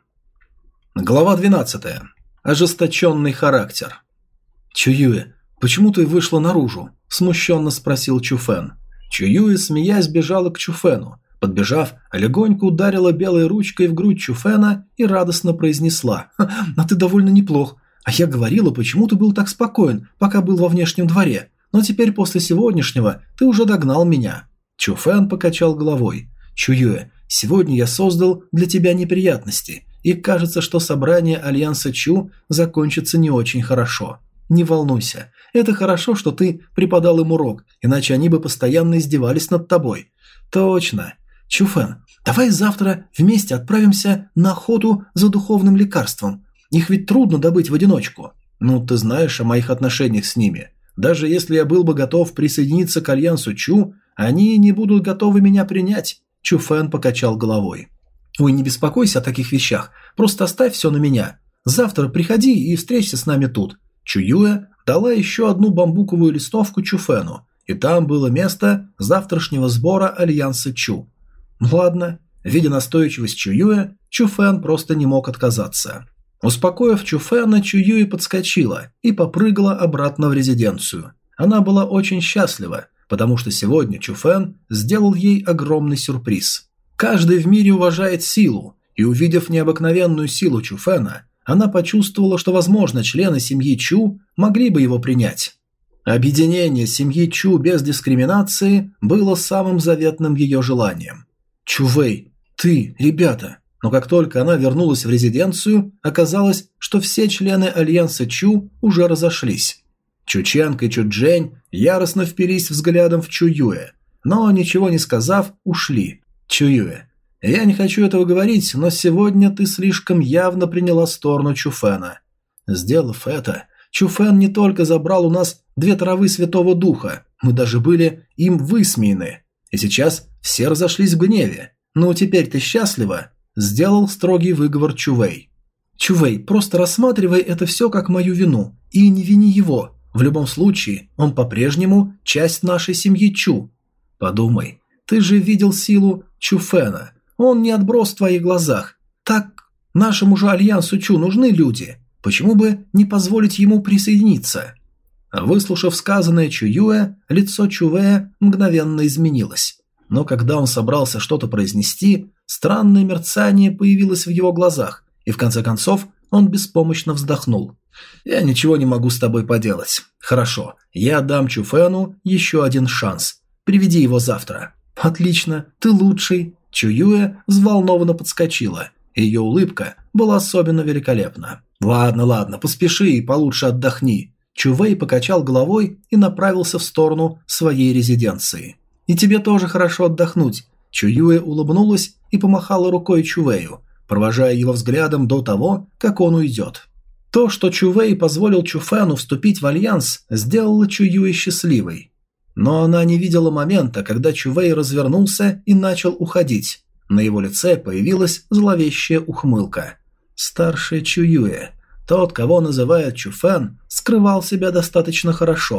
Глава двенадцатая. Ожесточенный характер. «Чу Юэ, почему ты вышла наружу?» – смущенно спросил Чу Фэн. Чу Юэ, смеясь, бежала к Чу Фэну. Подбежав, легонько ударила белой ручкой в грудь Чу Фэна и радостно произнесла: «А ты довольно неплох. А я говорила, почему ты был так спокоен, пока был во внешнем дворе, но теперь после сегодняшнего ты уже догнал меня». Чу Фэн покачал головой. «Чу Юэ, сегодня я создал для тебя неприятности, и кажется, что собрание Альянса Чу закончится не очень хорошо. Не волнуйся, это хорошо, что ты преподал им урок, иначе они бы постоянно издевались над тобой». «Точно. Чу Фэн, давай завтра вместе отправимся на охоту за духовным лекарством. Их ведь трудно добыть в одиночку. Ну, ты знаешь о моих отношениях с ними. Даже если я был бы готов присоединиться к Альянсу Чу, они не будут готовы меня принять». Чу Фэн покачал головой. «Ой, не беспокойся о таких вещах. Просто оставь все на меня. Завтра приходи и встреться с нами тут». Чу Юэ дала еще одну бамбуковую листовку Чу Фэну, и там было место завтрашнего сбора Альянса Чу. Ладно. Видя настойчивость Чу Юэ, Чу Фэн просто не мог отказаться. Успокоив Чу Фэна, Чу Юэ подскочила и попрыгала обратно в резиденцию. Она была очень счастлива, потому что сегодня Чу Фэн сделал ей огромный сюрприз. Каждый в мире уважает силу, и увидев необыкновенную силу Чу Фэна, она почувствовала, что, возможно, члены семьи Чу могли бы его принять. Объединение семьи Чу без дискриминации было самым заветным ее желанием. «Чу Вэй, ты, ребята!» Но как только она вернулась в резиденцию, оказалось, что все члены Альянса Чу уже разошлись. Чу Ченг и Чу Джень яростно впились взглядом в Чу Юэ, но, ничего не сказав, ушли. «Чу Юэ, я не хочу этого говорить, но сегодня ты слишком явно приняла сторону Чу Фэна». Сделав это, Чу Фэн не только забрал у нас две травы Святого Духа, мы даже были им высмеяны. И сейчас все разошлись в гневе. «Ну, теперь ты счастлива?» – сделал строгий выговор Чу Вэй. «Чу Вэй, просто рассматривай это все как мою вину, и не вини его. В любом случае, он по-прежнему часть нашей семьи Чу. Подумай, ты же видел силу Чу Фэна. Он не отброс в твоих глазах. Так нашему же Альянсу Чу нужны люди. Почему бы не позволить ему присоединиться?» Выслушав сказанное Чу Юэ, лицо Чу Вэя мгновенно изменилось. Но когда он собрался что-то произнести, странное мерцание появилось в его глазах, и в конце концов он беспомощно вздохнул. «Я ничего не могу с тобой поделать. Хорошо, я дам Чу Фэну еще один шанс. Приведи его завтра». «Отлично, ты лучший». Чу Юэ взволнованно подскочила. Ее улыбка была особенно великолепна. «Ладно, ладно, поспеши и получше отдохни». Чу Вэй покачал головой и направился в сторону своей резиденции. «И тебе тоже хорошо отдохнуть». Чу Юэ улыбнулась и помахала рукой Чу Вэю, провожая его взглядом до того, как он уйдет. То, что Чу Вэй позволил Чу Фэну вступить в альянс, сделало Чу Юэ счастливой. Но она не видела момента, когда Чу Вэй развернулся и начал уходить. На его лице появилась зловещая ухмылка. Старший Чу Юэ, тот, кого называют Чу Фэн, скрывал себя достаточно хорошо.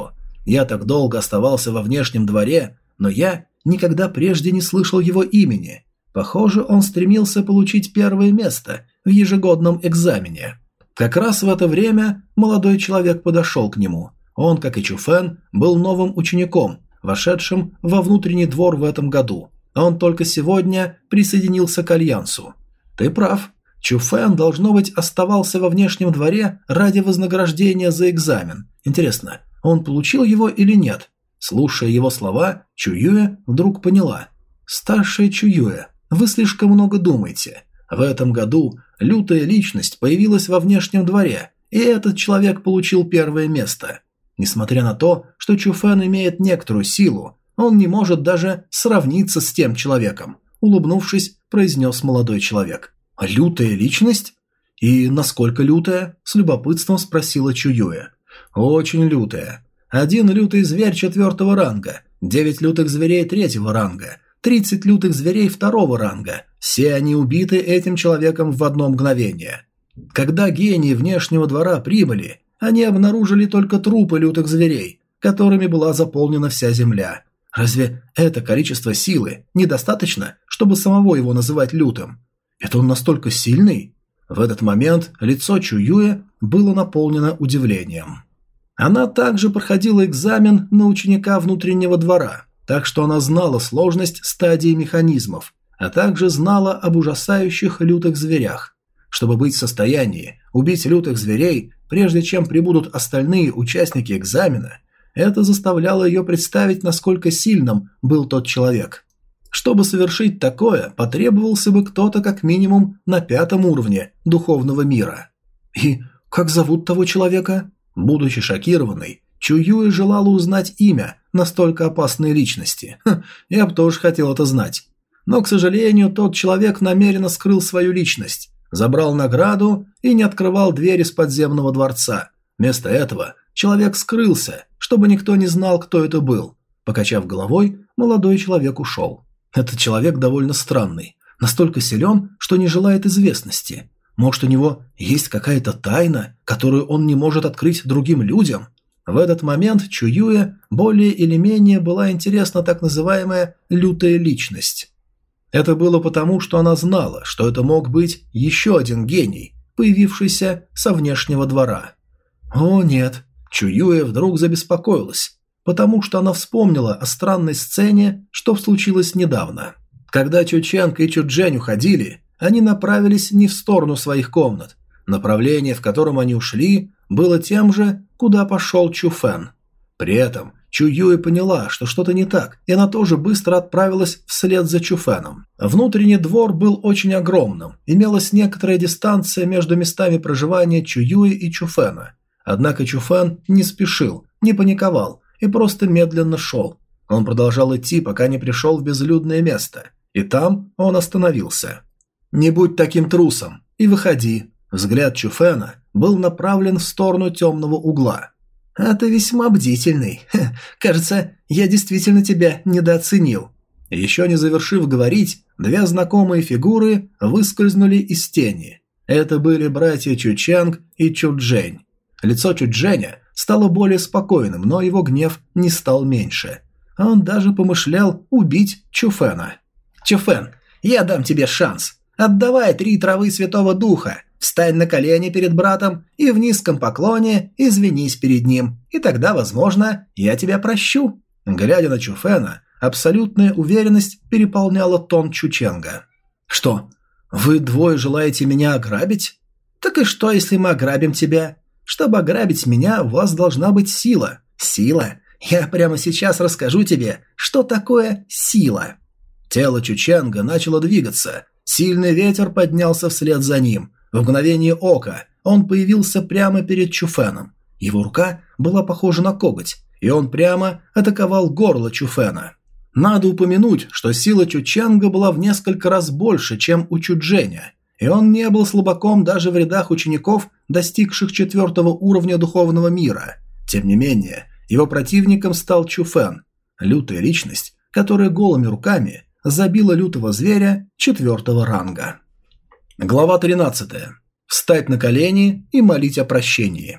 Я так долго оставался во внешнем дворе, но я никогда прежде не слышал его имени. Похоже, он стремился получить первое место в ежегодном экзамене. Как раз в это время молодой человек подошел к нему. Он, как и Чуфэн, был новым учеником, вошедшим во внутренний двор в этом году. Он только сегодня присоединился к Альянсу. Ты прав. Чуфэн, должно быть, оставался во внешнем дворе ради вознаграждения за экзамен. Интересно, он получил его или нет? Слушая его слова, Чуюэ вдруг поняла. «Старшая Чуюэ, вы слишком много думаете. В этом году лютая личность появилась во внешнем дворе, и этот человек получил первое место. Несмотря на то, что Чуфэн имеет некоторую силу, он не может даже сравниться с тем человеком», – улыбнувшись, произнес молодой человек. «Лютая личность? И насколько лютая?» – с любопытством спросила Чуюэ. «Очень лютая. Один лютый зверь четвертого ранга, девять лютых зверей третьего ранга, тридцать лютых зверей второго ранга. Все они убиты этим человеком в одно мгновение. Когда гении внешнего двора прибыли, они обнаружили только трупы лютых зверей, которыми была заполнена вся земля. Разве это количество силы недостаточно, чтобы самого его называть лютым? Это он настолько сильный?» В этот момент лицо Чуюэ было наполнено удивлением. Она также проходила экзамен на ученика внутреннего двора, так что она знала сложность стадии механизмов, а также знала об ужасающих лютых зверях. Чтобы быть в состоянии убить лютых зверей, прежде чем прибудут остальные участники экзамена, это заставляло ее представить, насколько сильным был тот человек. Чтобы совершить такое, потребовался бы кто-то как минимум на пятом уровне духовного мира. И как зовут того человека? Будучи шокированной, Чуюэ желала узнать имя настолько опасной личности. Ха, я бы тоже хотел это знать. Но, к сожалению, тот человек намеренно скрыл свою личность, забрал награду и не открывал дверь из подземного дворца. Вместо этого человек скрылся, чтобы никто не знал, кто это был. Покачав головой, молодой человек ушел. Этот человек довольно странный, настолько силен, что не желает известности. Может, у него есть какая-то тайна, которую он не может открыть другим людям? В этот момент Чуюэ более или менее была интересна так называемая «лютая личность». Это было потому, что она знала, что это мог быть еще один гений, появившийся со внешнего двора. О нет, Чуюэ вдруг забеспокоилась, потому что она вспомнила о странной сцене, что случилось недавно. Когда Чученг и Чуджень уходили, они направились не в сторону своих комнат. Направление, в котором они ушли, было тем же, куда пошел Чуфэн. При этом Чуюэ поняла, что что-то не так, и она тоже быстро отправилась вслед за Чуфэном. Внутренний двор был очень огромным, имелась некоторая дистанция между местами проживания Чуюэ и Чуфэна. Однако Чуфэн не спешил, не паниковал и просто медленно шел. Он продолжал идти, пока не пришел в безлюдное место, и там он остановился. «Не будь таким трусом и выходи». Взгляд Чуфэна был направлен в сторону темного угла. «А ты весьма бдительный. Ха, кажется, я действительно тебя недооценил». Еще не завершив говорить, две знакомые фигуры выскользнули из тени. Это были братья Чученг и Чуджень. Лицо Чудженя стало более спокойным, но его гнев не стал меньше. Он даже помышлял убить Чуфэна. «Чуфэн, я дам тебе шанс. Отдавай три травы Святого Духа, встань на колени перед братом и в низком поклоне извинись перед ним, и тогда, возможно, я тебя прощу». Глядя на Чуфэна, абсолютная уверенность переполняла тон Чученга. «Что, вы двое желаете меня ограбить? Так и что, если мы ограбим тебя? Чтобы ограбить меня, у вас должна быть сила. Сила? Я прямо сейчас расскажу тебе, что такое сила». Тело Чученга начало двигаться. Сильный ветер поднялся вслед за ним. В мгновение ока он появился прямо перед Чуфэном. Его рука была похожа на коготь, и он прямо атаковал горло Чуфэна. Надо упомянуть, что сила Чученга была в несколько раз больше, чем у Чудженя, и он не был слабаком даже в рядах учеников, достигших четвертого уровня духовного мира. Тем не менее, его противником стал Чуфэн, лютая личность, которая голыми руками забила лютого зверя четвертого ранга. Глава тринадцатая. Встать на колени и молить о прощении.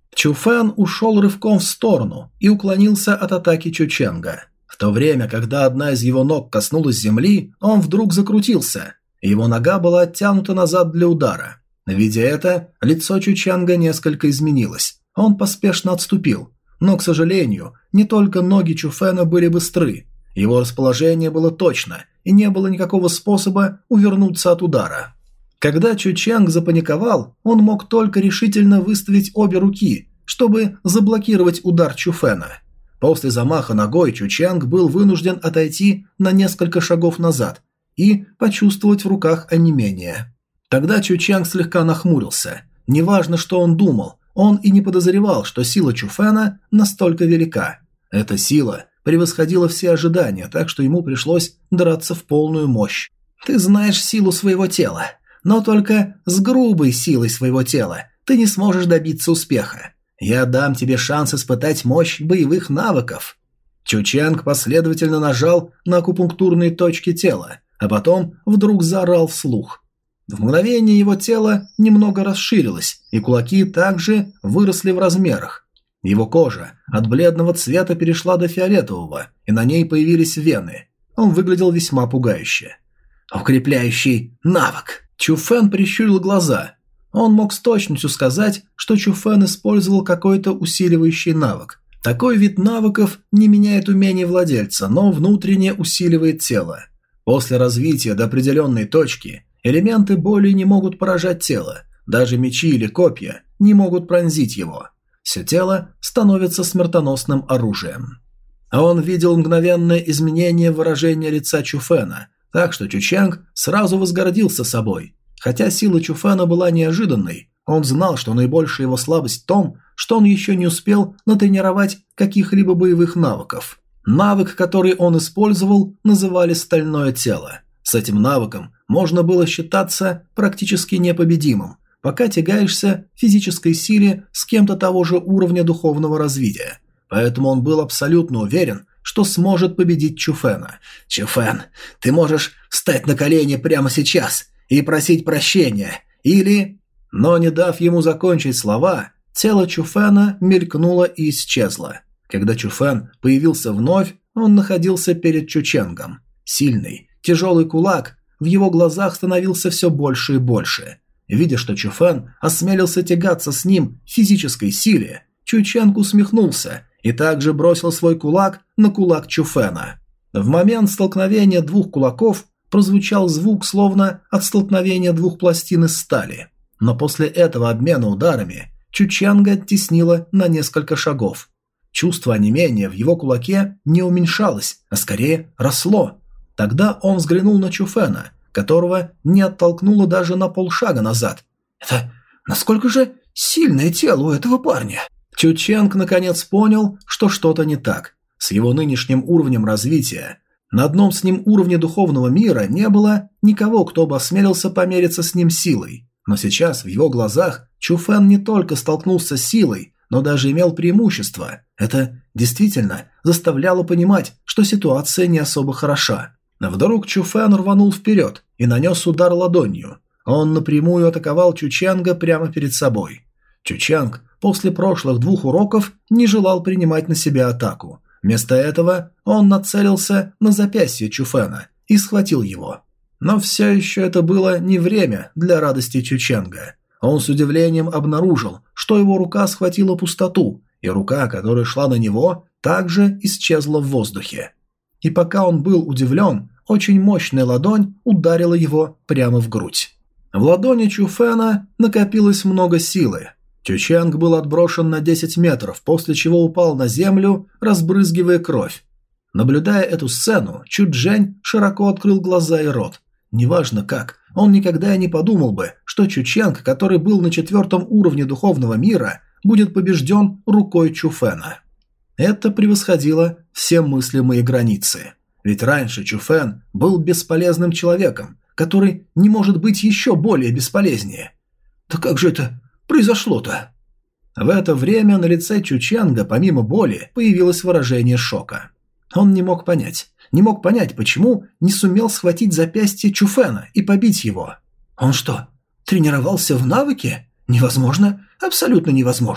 Чуфэн ушел рывком в сторону и уклонился от атаки Чученга. В то время, когда одна из его ног коснулась земли, он вдруг закрутился. Его нога была оттянута назад для удара. Видя это, лицо Чученга несколько изменилось. Он поспешно отступил. Но, к сожалению, не только ноги Чуфэна были быстры. Его расположение было точно, и не было никакого способа увернуться от удара. Когда Чученг запаниковал, он мог только решительно выставить обе руки, чтобы заблокировать удар Чуфэна. После замаха ногой Чученг был вынужден отойти на несколько шагов назад и почувствовать в руках онемение. Тогда Чученг слегка нахмурился. Неважно, что он думал, он и не подозревал, что сила Чуфэна настолько велика. Эта сила превосходила все ожидания, так что ему пришлось драться в полную мощь. «Ты знаешь силу своего тела, но только с грубой силой своего тела ты не сможешь добиться успеха. Я дам тебе шанс испытать мощь боевых навыков». Чученг последовательно нажал на акупунктурные точки тела, а потом вдруг заорал вслух. В мгновение его тело немного расширилось, и кулаки также выросли в размерах. Его кожа от бледного цвета перешла до фиолетового, и на ней появились вены. Он выглядел весьма пугающе. «Укрепляющий навык!» Чуфэн прищурил глаза. Он мог с точностью сказать, что Чуфэн использовал какой-то усиливающий навык. Такой вид навыков не меняет умение владельца, но внутренне усиливает тело. После развития до определенной точки элементы более не могут поражать тело, даже мечи или копья не могут пронзить его. Все тело становится смертоносным оружием. А он видел мгновенное изменение выражения лица Чуфэна, так что Чученг сразу возгордился собой. Хотя сила Чуфэна была неожиданной, он знал, что наибольшая его слабость в том, что он еще не успел натренировать каких-либо боевых навыков. Навык, который он использовал, называли «стальное тело». С этим навыком можно было считаться практически непобедимым, пока тягаешься в физической силе с кем-то того же уровня духовного развития. Поэтому он был абсолютно уверен, что сможет победить Чуфэна. «Чуфэн, ты можешь встать на колени прямо сейчас и просить прощения, или...» Но не дав ему закончить слова, тело Чуфэна мелькнуло и исчезло. Когда Чуфэн появился вновь, он находился перед Чученгом. Сильный, тяжелый кулак в его глазах становился все больше и больше. Видя, что Чуфэн осмелился тягаться с ним в физической силе, Чученг усмехнулся и также бросил свой кулак на кулак Чуфэна. В момент столкновения двух кулаков прозвучал звук, словно от столкновения двух пластин из стали. Но после этого обмена ударами Чученга оттеснило на несколько шагов. Чувство онемения в его кулаке не уменьшалось, а скорее росло. Тогда он взглянул на Чуфэна, которого не оттолкнуло даже на полшага назад. «Это насколько же сильное тело у этого парня?» Чученг наконец понял, что что-то не так. С его нынешним уровнем развития на одном с ним уровне духовного мира не было никого, кто бы осмелился помериться с ним силой. Но сейчас в его глазах Чуфэн не только столкнулся с силой, но даже имел преимущество. Это действительно заставляло понимать, что ситуация не особо хороша. Вдруг Чуфэн рванул вперед и нанес удар ладонью. Он напрямую атаковал Чученга прямо перед собой. Чученг после прошлых двух уроков не желал принимать на себя атаку. Вместо этого он нацелился на запястье Чуфэна и схватил его. Но все еще это было не время для радости Чученга. Он с удивлением обнаружил, что его рука схватила пустоту, и рука, которая шла на него, также исчезла в воздухе. И пока он был удивлен, очень мощная ладонь ударила его прямо в грудь. В ладони Чуфэна накопилось много силы. Чученг был отброшен на десять метров, после чего упал на землю, разбрызгивая кровь. Наблюдая эту сцену, Чуджень широко открыл глаза и рот. Неважно как, он никогда и не подумал бы, что Чученг, который был на четвертом уровне духовного мира, будет побежден рукой Чуфэна. Это превосходило все мыслимые границы. Ведь раньше Чуфэн был бесполезным человеком, который не может быть еще более бесполезнее. Да как же это произошло-то? В это время на лице Чученга, помимо боли, появилось выражение шока. Он не мог понять, не мог понять, почему не сумел схватить запястье Чуфэна и побить его. Он что, тренировался в навыке? Невозможно, абсолютно невозможно.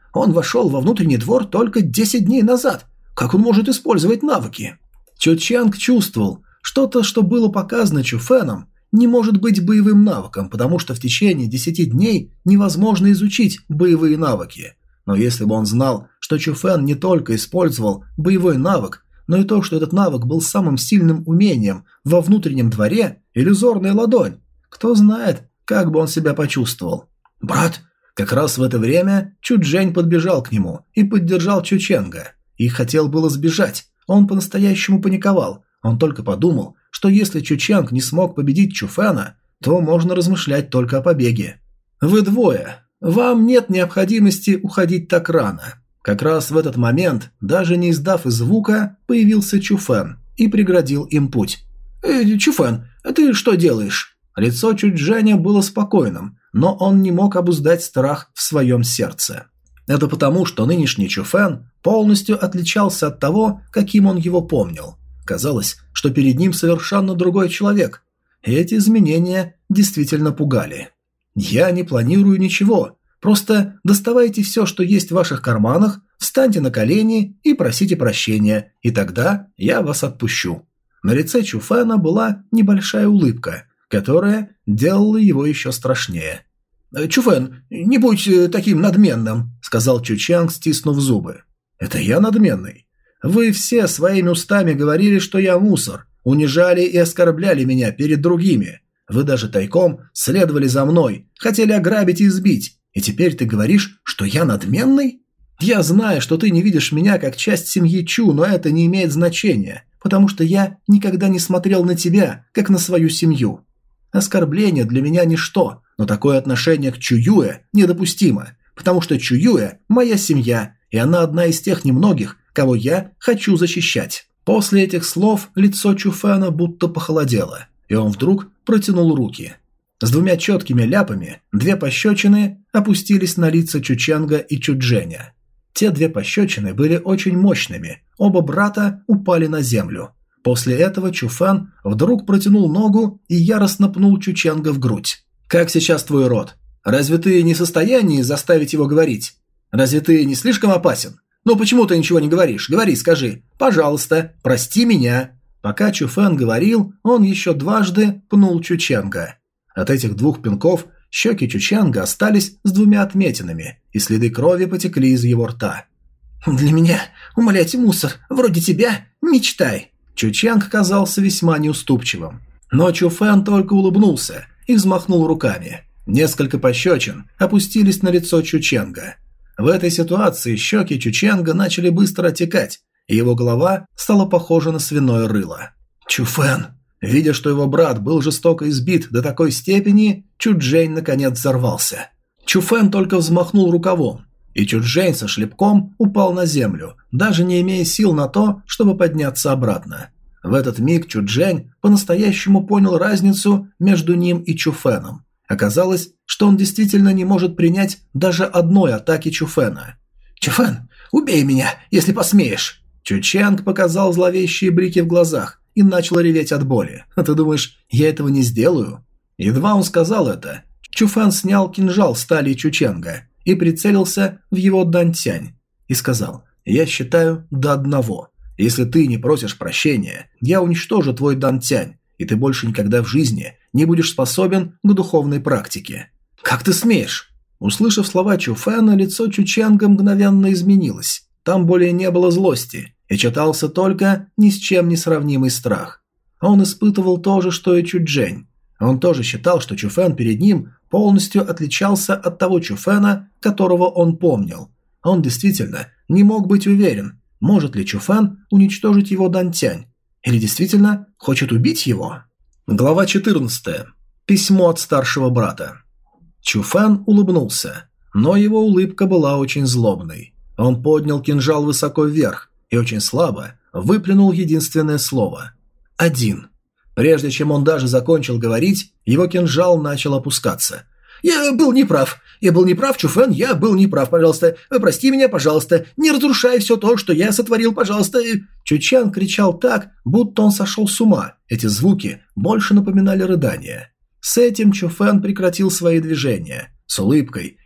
Он вошел во внутренний двор только десять дней назад. Как он может использовать навыки? Чу Чанг чувствовал, что-то, что было показано Чу Фэном, не может быть боевым навыком, потому что в течение десяти дней невозможно изучить боевые навыки. Но если бы он знал, что Чу Фэн не только использовал боевой навык, но и то, что этот навык был самым сильным умением во внутреннем дворе, иллюзорная ладонь, кто знает, как бы он себя почувствовал. «Брат!» Как раз в это время Чу Чжэнь подбежал к нему и поддержал Чу Ченга. И хотел было сбежать. Он по-настоящему паниковал. Он только подумал, что если Чу Чанг не смог победить Чу Фэна, то можно размышлять только о побеге. «Вы двое. Вам нет необходимости уходить так рано». Как раз в этот момент, даже не издав и звука, появился Чу Фэн и преградил им путь. «Э, Чу Фэн, а ты что делаешь?» Лицо Чу Чжэня было спокойным, но он не мог обуздать страх в своем сердце. Это потому, что нынешний Чу Фэн полностью отличался от того, каким он его помнил. Казалось, что перед ним совершенно другой человек. И эти изменения действительно пугали. «Я не планирую ничего. Просто доставайте все, что есть в ваших карманах, встаньте на колени и просите прощения, и тогда я вас отпущу». На лице Чу Фэна была небольшая улыбка, которая делала его еще страшнее. «Чу Фэн, не будь таким надменным», — сказал Чу Чанг, стиснув зубы. «Это я надменный? Вы все своими устами говорили, что я мусор, унижали и оскорбляли меня перед другими. Вы даже тайком следовали за мной, хотели ограбить и избить, и теперь ты говоришь, что я надменный? Я знаю, что ты не видишь меня как часть семьи Чу, но это не имеет значения, потому что я никогда не смотрел на тебя, как на свою семью. Оскорбление для меня ничто, но такое отношение к Чу Юэ недопустимо, потому что Чу Юэ – моя семья, и она одна из тех немногих, кого я хочу защищать». После этих слов лицо Чу Фэна будто похолодело, и он вдруг протянул руки. С двумя четкими ляпами две пощечины опустились на лица Чу Чанга и Чу Чжэня. Те две пощечины были очень мощными, оба брата упали на землю. После этого Чу Фэн вдруг протянул ногу и яростно пнул Чу Чанга в грудь. «Как сейчас твой род? Разве ты не в состоянии заставить его говорить? Разве ты не слишком опасен? Ну почему ты ничего не говоришь? Говори, скажи. Пожалуйста, прости меня». Пока Чу Фэн говорил, он еще дважды пнул Чу Чанга. От этих двух пинков щеки Чу Чанга остались с двумя отметинами, и следы крови потекли из его рта. «Для меня умолять мусор, вроде тебя, мечтай». Чу Чанг казался весьма неуступчивым. Но Чу Фэн только улыбнулся и взмахнул руками. Несколько пощечин опустились на лицо Чу Чанга. В этой ситуации щеки Чу Чанга начали быстро отекать, и его голова стала похожа на свиное рыло. «Чу Фэн!» Видя, что его брат был жестоко избит до такой степени, Чу Чжэнь наконец взорвался. Чу Фэн только взмахнул рукавом, и Чу Чжэнь со шлепком упал на землю, даже не имея сил на то, чтобы подняться обратно. В этот миг Чу Чжэнь по-настоящему понял разницу между ним и Чу Фэном. Оказалось, что он действительно не может принять даже одной атаки Чу Фэна. «Чу Фэн, убей меня, если посмеешь!» Чу Чанг показал зловещие блики в глазах и начал реветь от боли. «Ты думаешь, я этого не сделаю?» Едва он сказал это, Чу Фэн снял кинжал с талии Чу Чанга и прицелился в его дантянь и сказал: «Я считаю до одного. Если ты не просишь прощения, я уничтожу твой дантянь, и ты больше никогда в жизни не будешь способен к духовной практике». «Как ты смеешь?» Услышав слова Чу Фэна, лицо Чу Чанга мгновенно изменилось. Там более не было злости, и читался только ни с чем не сравнимый страх. Он испытывал то же, что и Чу Чжэнь. Он тоже считал, что Чу Фэн перед ним полностью отличался от того Чу Фэна, которого он помнил. Он действительно не мог быть уверен, может ли Чу Фэн уничтожить его дантянь, или действительно хочет убить его. Глава четырнадцатая. Письмо от старшего брата. Чу Фэн улыбнулся, но его улыбка была очень злобной. Он поднял кинжал высоко вверх и очень слабо выплюнул единственное слово – «один». Прежде чем он даже закончил говорить, его кинжал начал опускаться. «Я был неправ. Я был неправ, Чу Фэн, я был неправ, пожалуйста. Прости меня, пожалуйста. Не разрушай все то, что я сотворил, пожалуйста». Чу Чанг кричал так, будто он сошел с ума. Эти звуки больше напоминали рыдания. С этим Чу Фэн прекратил свои движения. С улыбкой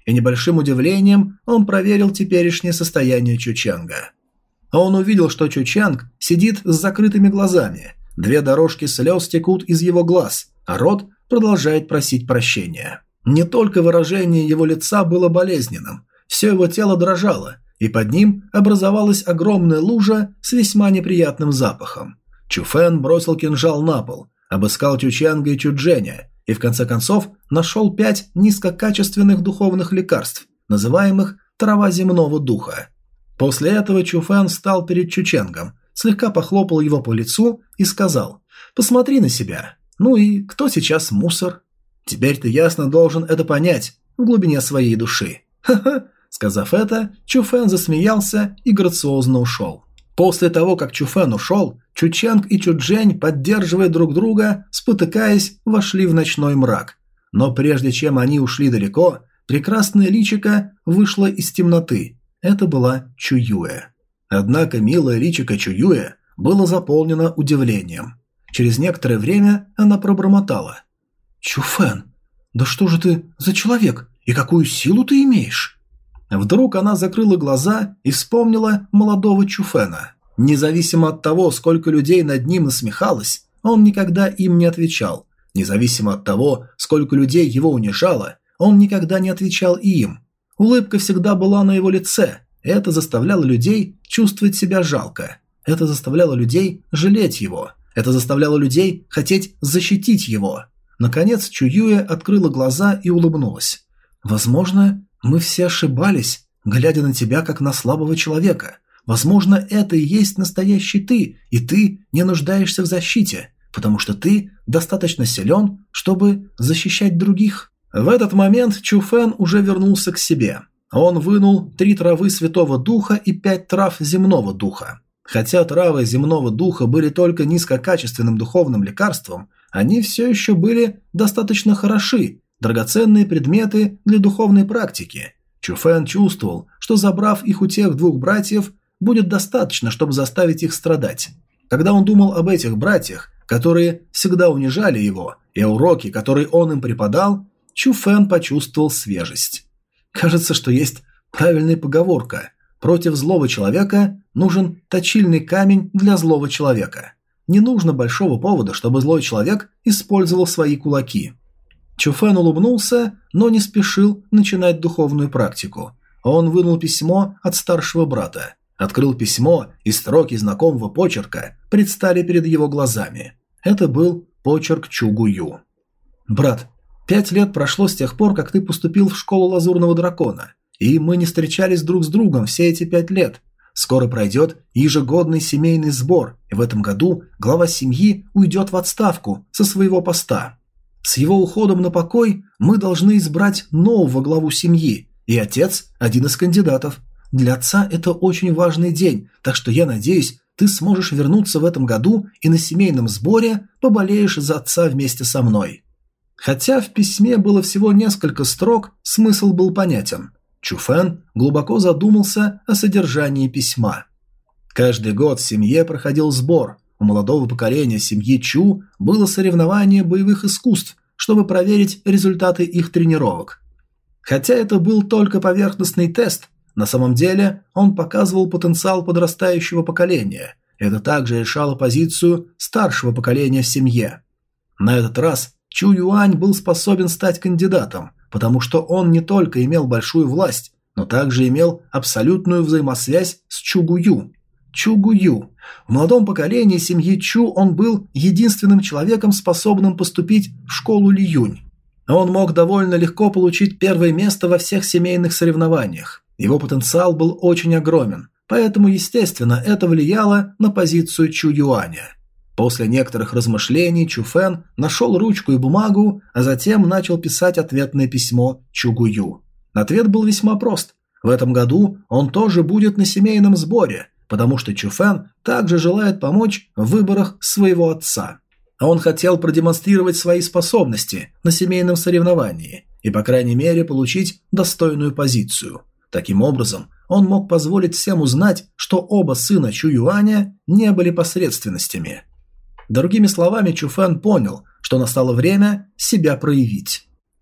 и небольшим удивлением он проверил теперешнее состояние Чученга. Он увидел, что Чученг сидит с закрытыми глазами, две дорожки слез текут из его глаз, а рот продолжает просить прощения. Не только выражение его лица было болезненным, все его тело дрожало, и под ним образовалась огромная лужа с весьма неприятным запахом. Чуфэн бросил кинжал на пол, обыскал Чученга и Чудженя, и в конце концов нашел пять низкокачественных духовных лекарств, называемых «трава земного духа». После этого Чуфэн встал перед Чученгом, слегка похлопал его по лицу и сказал: «Посмотри на себя. Ну и кто сейчас мусор? Теперь ты ясно должен это понять в глубине своей души». «Ха-ха!» Сказав это, Чуфэн засмеялся и грациозно ушел. После того, как Чуфэн ушел, Чученг и Чуджень, поддерживая друг друга, спотыкаясь, вошли в ночной мрак. Но прежде чем они ушли далеко, прекрасное личико вышло из темноты. Это была Чуюэ. Однако милое личико Чуюэ было заполнено удивлением. Через некоторое время она пробормотала: «Чуфэн, да что же ты за человек, и какую силу ты имеешь?» Вдруг она закрыла глаза и вспомнила молодого Чуфэна. Независимо от того, сколько людей над ним насмехалось, он никогда им не отвечал. Независимо от того, сколько людей его унижало, он никогда не отвечал и им. Улыбка всегда была на его лице. Это заставляло людей чувствовать себя жалко. Это заставляло людей жалеть его. Это заставляло людей хотеть защитить его. Наконец Чуюэ открыла глаза и улыбнулась. «Возможно, мы все ошибались, глядя на тебя как на слабого человека. Возможно, это и есть настоящий ты, и ты не нуждаешься в защите, потому что ты достаточно силен, чтобы защищать других». В этот момент Чуфэн уже вернулся к себе. Он вынул три травы Святого Духа и пять трав Земного Духа. Хотя травы Земного Духа были только низкокачественным духовным лекарством, они все еще были достаточно хороши, драгоценные предметы для духовной практики. Чуфэн чувствовал, что забрав их у тех двух братьев, будет достаточно, чтобы заставить их страдать. Когда он думал об этих братьях, которые всегда унижали его, и о уроке, который он им преподал, Чуфэн почувствовал свежесть. Кажется, что есть правильная поговорка: против злого человека нужен точильный камень для злого человека. Не нужно большого повода, чтобы злой человек использовал свои кулаки. Чуфэн улыбнулся, но не спешил начинать духовную практику. Он вынул письмо от старшего брата. Открыл письмо, и строки знакомого почерка предстали перед его глазами. Это был почерк Чугую. «Брат, пять лет прошло с тех пор, как ты поступил в школу Лазурного Дракона, и мы не встречались друг с другом все эти пять лет. Скоро пройдет ежегодный семейный сбор, и в этом году глава семьи уйдет в отставку со своего поста. С его уходом на покой мы должны избрать нового главу семьи, и отец – один из кандидатов. Для отца это очень важный день, так что я надеюсь, ты сможешь вернуться в этом году и на семейном сборе поболеешь за отца вместе со мной». Хотя в письме было всего несколько строк, смысл был понятен. Чуфэн глубоко задумался о содержании письма. Каждый год в семье проходил сбор. У молодого поколения семьи Чу было соревнование боевых искусств, чтобы проверить результаты их тренировок. Хотя это был только поверхностный тест, на самом деле он показывал потенциал подрастающего поколения. Это также решало позицию старшего поколения в семье. На этот раз Чу Юань был способен стать кандидатом, потому что он не только имел большую власть, но также имел абсолютную взаимосвязь с Чугую. Чугую. В молодом поколении семьи Чу он был единственным человеком, способным поступить в школу Лиюнь. Он мог довольно легко получить первое место во всех семейных соревнованиях. Его потенциал был очень огромен, поэтому, естественно, это влияло на позицию Чу Юаня. После некоторых размышлений Чуфэн нашел ручку и бумагу, а затем начал писать ответное письмо Чугую. Ответ был весьма прост. В этом году он тоже будет на семейном сборе, потому что Чуфэн также желает помочь в выборах своего отца. Он хотел продемонстрировать свои способности на семейном соревновании и, по крайней мере, получить достойную позицию. Таким образом, он мог позволить всем узнать, что оба сына Чу Юаня не были посредственностями. Другими словами, Чуфэн понял, что настало время себя проявить.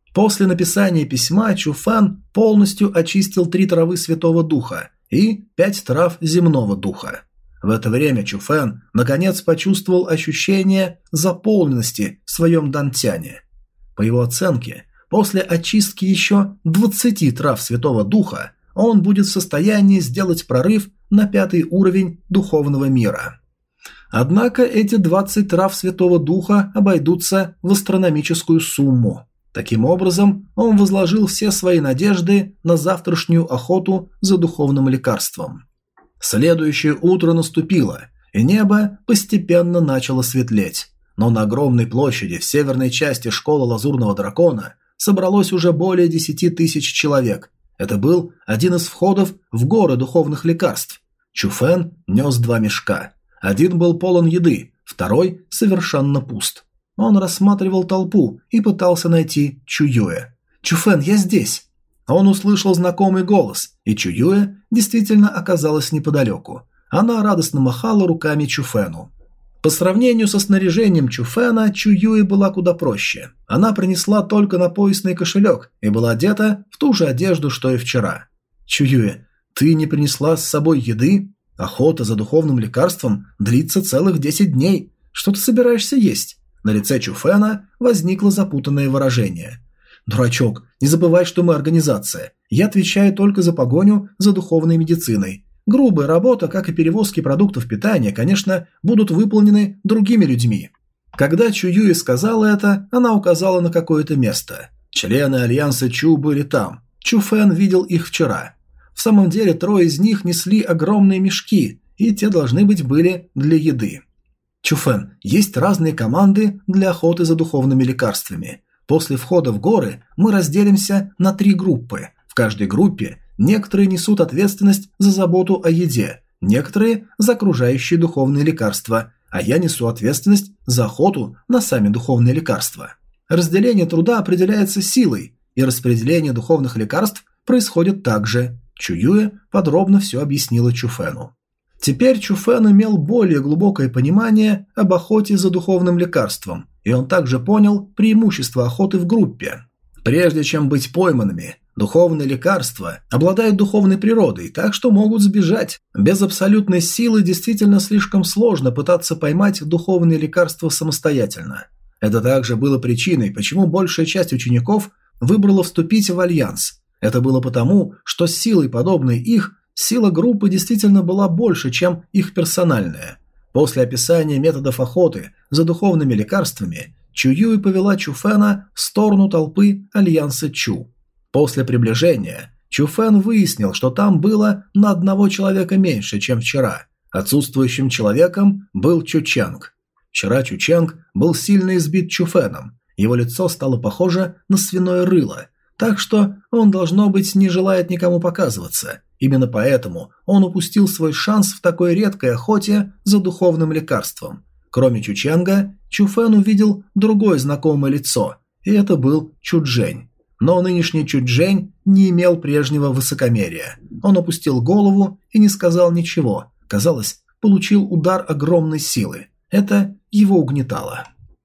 После написания письма Чуфэн полностью очистил три травы Святого Духа и пять трав Земного Духа. В это время Чуфэн наконец почувствовал ощущение заполненности в своем дантяне. По его оценке, после очистки еще двадцати трав Святого Духа он будет в состоянии сделать прорыв на пятый уровень духовного мира. Однако эти двадцать трав Святого Духа обойдутся в астрономическую сумму. Таким образом, он возложил все свои надежды на завтрашнюю охоту за духовным лекарством. Следующее утро наступило, и небо постепенно начало светлеть. Но на огромной площади в северной части школы Лазурного Дракона собралось уже более десяти тысяч человек. Это был один из входов в горы духовных лекарств. Чуфэн нес два мешка. Один был полон еды, второй совершенно пуст. Он рассматривал толпу и пытался найти Чуюэ. «Чуфэн, я здесь!» Он услышал знакомый голос, и Чуюэ действительно оказалась неподалеку. Она радостно махала руками Чуфэну. По сравнению со снаряжением Чуфэна, Чуюэ была куда проще. Она принесла только напоясный кошелек и была одета в ту же одежду, что и вчера. «Чуюэ, ты не принесла с собой еды? Охота за духовным лекарством длится целых десять дней. Что ты собираешься есть?» На лице Чуфэна возникло запутанное выражение. «Дурачок, не забывай, что мы организация. Я отвечаю только за погоню за духовной медициной. Грубая работа, как и перевозки продуктов питания, конечно, будут выполнены другими людьми». Когда Чуюэ сказала это, она указала на какое-то место. Члены Альянса Чу были там. Чуфэн видел их вчера. В самом деле трое из них несли огромные мешки, и те должны быть были для еды. «Чуфэн, есть разные команды для охоты за духовными лекарствами. После входа в горы мы разделимся на три группы. В каждой группе некоторые несут ответственность за заботу о еде, некоторые – за окружающие духовные лекарства, а я несу ответственность за охоту на сами духовные лекарства. Разделение труда определяется силой, и распределение духовных лекарств происходит так же». Чуюэ подробно все объяснила Чуфэну. Теперь Чуфэн имел более глубокое понимание об охоте за духовным лекарством, и он также понял преимущество охоты в группе. Прежде чем быть пойманными, духовные лекарства обладают духовной природой, так что могут сбежать. Без абсолютной силы действительно слишком сложно пытаться поймать духовные лекарства самостоятельно. Это также было причиной, почему большая часть учеников выбрала вступить в Альянс. Это было потому, что с силой, подобной их, сила группы действительно была больше, чем их персональная. После описания методов охоты за духовными лекарствами, Чуюэ повела Чуфэна в сторону толпы Альянса Чу. После приближения Чуфэн выяснил, что там было на одного человека меньше, чем вчера. Отсутствующим человеком был Чучанг. Вчера Чучанг был сильно избит Чуфэном. Его лицо стало похоже на свиное рыло, так что он, должно быть, не желает никому показываться. Именно поэтому он упустил свой шанс в такой редкой охоте за духовным лекарством. Кроме Чучанга, Чуфэн увидел другое знакомое лицо, и это был Чуджень. Но нынешний Чуджень не имел прежнего высокомерия. Он опустил голову и не сказал ничего. Казалось, получил удар огромной силы. Это его угнетало.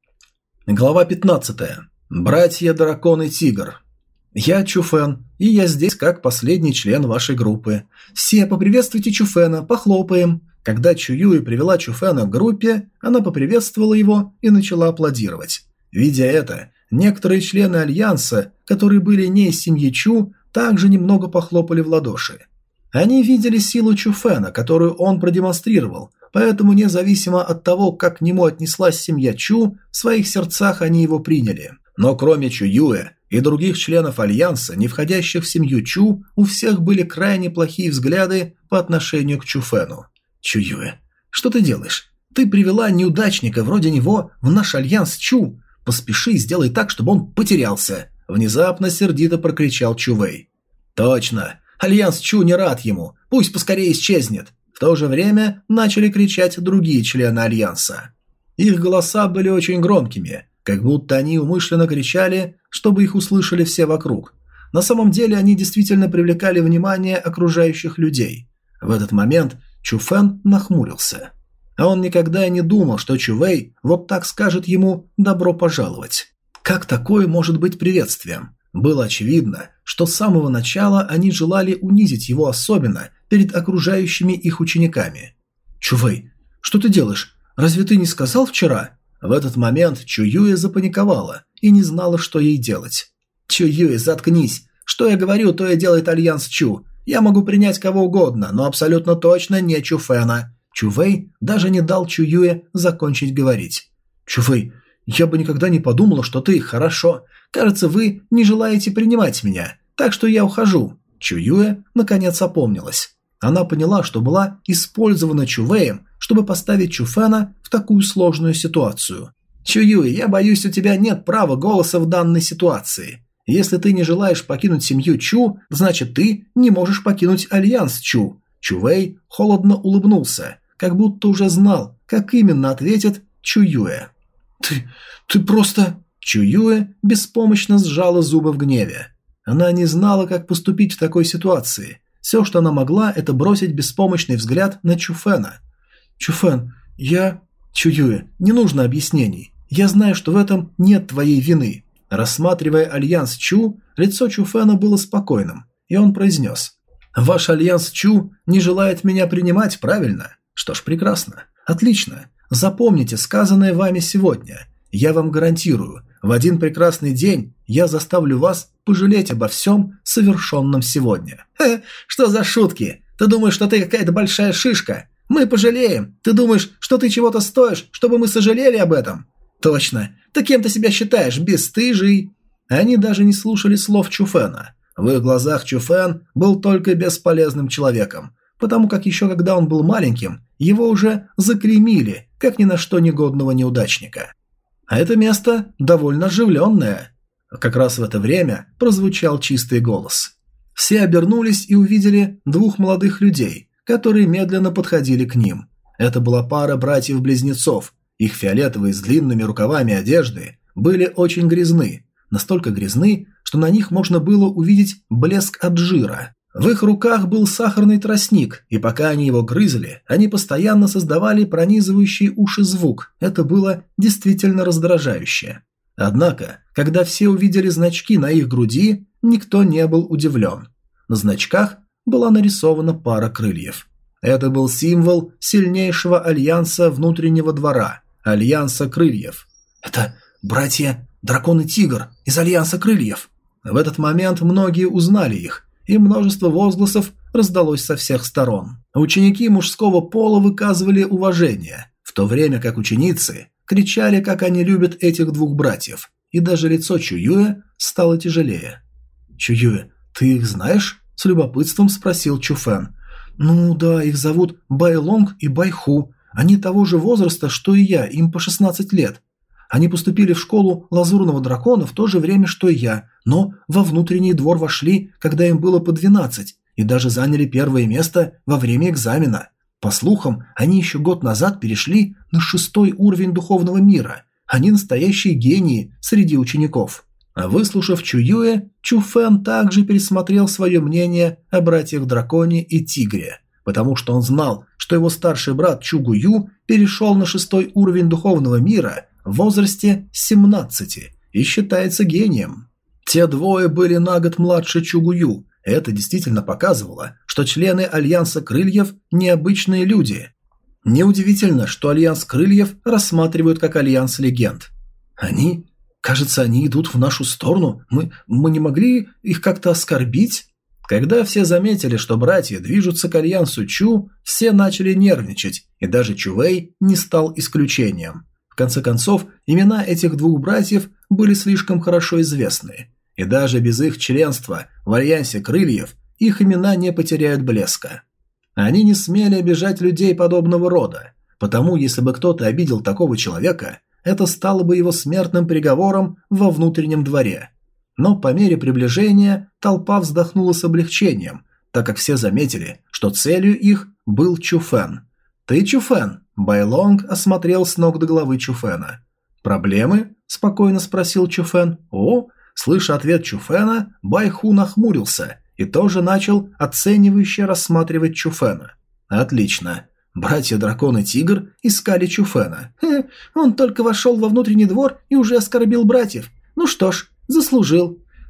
Глава пятнадцатая. Братья-дракон и тигр. «Я Чуфэн, и я здесь как последний член вашей группы. Все поприветствуйте Чуфэна, похлопаем». Когда Чуюэ привела Чуфэна к группе, она поприветствовала его и начала аплодировать. Видя это, некоторые члены Альянса, которые были не из семьи Чу, также немного похлопали в ладоши. Они видели силу Чуфэна, которую он продемонстрировал, поэтому независимо от того, как к нему отнеслась семья Чу, в своих сердцах они его приняли. Но кроме Чуюэ и других членов Альянса, не входящих в семью Чу, у всех были крайне плохие взгляды по отношению к Чуфэну. «Чуюэ, что ты делаешь? Ты привела неудачника вроде него в наш Альянс Чу. Поспеши и сделай так, чтобы он потерялся», – внезапно сердито прокричал Чувэй. «Точно. Альянс Чу не рад ему. Пусть поскорее исчезнет». В то же время начали кричать другие члены Альянса. Их голоса были очень громкими, как будто они умышленно кричали, чтобы их услышали все вокруг. На самом деле они действительно привлекали внимание окружающих людей. В этот момент Чуфэн нахмурился. А он никогда и не думал, что Чувэй вот так скажет ему «добро пожаловать». Как такое может быть приветствием? Было очевидно, что с самого начала они желали унизить его особенно перед окружающими их учениками. «Чувэй, что ты делаешь? Разве ты не сказал вчера?» В этот момент Чуюэ запаниковала и не знала, что ей делать. «Чуюэ, заткнись! Что я говорю, то и делает Альянс Чу. Я могу принять кого угодно, но абсолютно точно не Чуфэна». Чувэй даже не дал Чуюэ закончить говорить. «Чувэй, я бы никогда не подумала, что ты хорошо. Кажется, вы не желаете принимать меня, так что я ухожу». Чуюэ наконец опомнилась. Она поняла, что была использована Чувэем, чтобы поставить Чуфэна в такую сложную ситуацию. «Чуюэ, я боюсь, у тебя нет права голоса в данной ситуации. Если ты не желаешь покинуть семью Чу, значит ты не можешь покинуть Альянс Чу». Чувэй холодно улыбнулся, как будто уже знал, как именно ответит Чуюэ. «Ты... ты просто...» Чуюэ беспомощно сжала зубы в гневе. Она не знала, как поступить в такой ситуации. Все, что она могла, это бросить беспомощный взгляд на Чуфэна. «Чуфэн, я...» «Чуюэ, не нужно объяснений. Я знаю, что в этом нет твоей вины». Рассматривая Альянс Чу, лицо Чуфэна было спокойным, и он произнес: «Ваш Альянс Чу не желает меня принимать, правильно? Что ж, прекрасно. Отлично. Запомните сказанное вами сегодня. Я вам гарантирую, в один прекрасный день я заставлю вас пожалеть обо всем совершенном сегодня». «Хе, что за шутки? Ты думаешь, что ты какая-то большая шишка? Мы пожалеем. Ты думаешь, что ты чего-то стоишь, чтобы мы сожалели об этом?» «Точно. Ты кем ты себя считаешь, бесстыжий?» Они даже не слушали слов Чуфэна. В их глазах Чуфэн был только бесполезным человеком, потому как еще когда он был маленьким, его уже заклеймили, как ни на что негодного неудачника. А это место довольно оживленное. Как раз в это время прозвучал чистый голос. Все обернулись и увидели двух молодых людей, которые медленно подходили к ним. Это была пара братьев-близнецов. Их фиолетовые с длинными рукавами одежды были очень грязны, настолько грязны, что на них можно было увидеть блеск от жира. В их руках был сахарный тростник, и пока они его грызли, они постоянно создавали пронизывающий уши звук. Это было действительно раздражающе. Однако, когда все увидели значки на их груди, никто не был удивлен. На значках была нарисована пара крыльев. Это был символ сильнейшего альянса внутреннего двора – Альянса Крыльев. «Это братья Дракон и Тигр из Альянса Крыльев». В этот момент многие узнали их, и множество возгласов раздалось со всех сторон. Ученики мужского пола выказывали уважение, в то время как ученицы кричали, как они любят этих двух братьев, и даже лицо Чуюэ стало тяжелее. «Чуюэ, ты их знаешь?» – с любопытством спросил Чуфэн. «Ну да, их зовут Байлонг и Байху. Они того же возраста, что и я, им по шестнадцать лет. Они поступили в школу Лазурного Дракона в то же время, что и я, но во внутренний двор вошли, когда им было по двенадцать, и даже заняли первое место во время экзамена. По слухам, они еще год назад перешли на шестой уровень духовного мира. Они настоящие гении среди учеников». Выслушав Чуюэ, Чуфэн также пересмотрел свое мнение о братьях-драконе и тигре, потому что он знал, что его старший брат Чугую перешел на шестой уровень духовного мира в возрасте семнадцати и считается гением. Те двое были на год младше Чугую. Это действительно показывало, что члены Альянса Крыльев – необычные люди. Неудивительно, что Альянс Крыльев рассматривают как Альянс Легенд. Они... Кажется, они идут в нашу сторону. Мы, мы не могли их как-то оскорбить?» Когда все заметили, что братья движутся к Альянсу Чу, все начали нервничать, и даже Чувэй не стал исключением. В конце концов, имена этих двух братьев были слишком хорошо известны, и даже без их членства в Альянсе Крыльев их имена не потеряют блеска. Они не смели обижать людей подобного рода, потому если бы кто-то обидел такого человека, это стало бы его смертным приговором во внутреннем дворе. Но по мере приближения толпа вздохнула с облегчением, так как все заметили, что целью их был Чуфэн. «Ты Чуфэн?» – Байлонг осмотрел с ног до головы Чуфэна. «Проблемы?» – спокойно спросил Чуфэн. «О!» – слыша ответ Чуфэна, Байху нахмурился и тоже начал оценивающе рассматривать Чуфэна. «Отлично. Братья-дракон и тигр искали Чуфэна. Хе, он только вошел во внутренний двор и уже оскорбил братьев. Ну что ж, заслужил.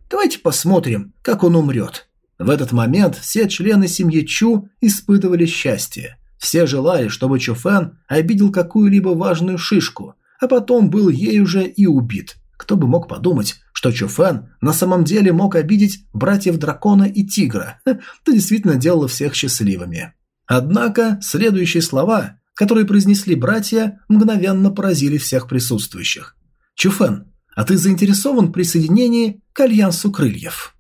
Давайте посмотрим, как он умрет». В этот момент все члены семьи Чу испытывали счастье. Все желали, чтобы Чу Фэн обидел какую-либо важную шишку, а потом был ею же и убит. Кто бы мог подумать, что Чу Фэн на самом деле мог обидеть братьев дракона и тигра. Это действительно делало всех счастливыми. Однако следующие слова, которые произнесли братья, мгновенно поразили всех присутствующих. «Чу Фэн, а ты заинтересован в присоединении к Альянсу Крыльев?»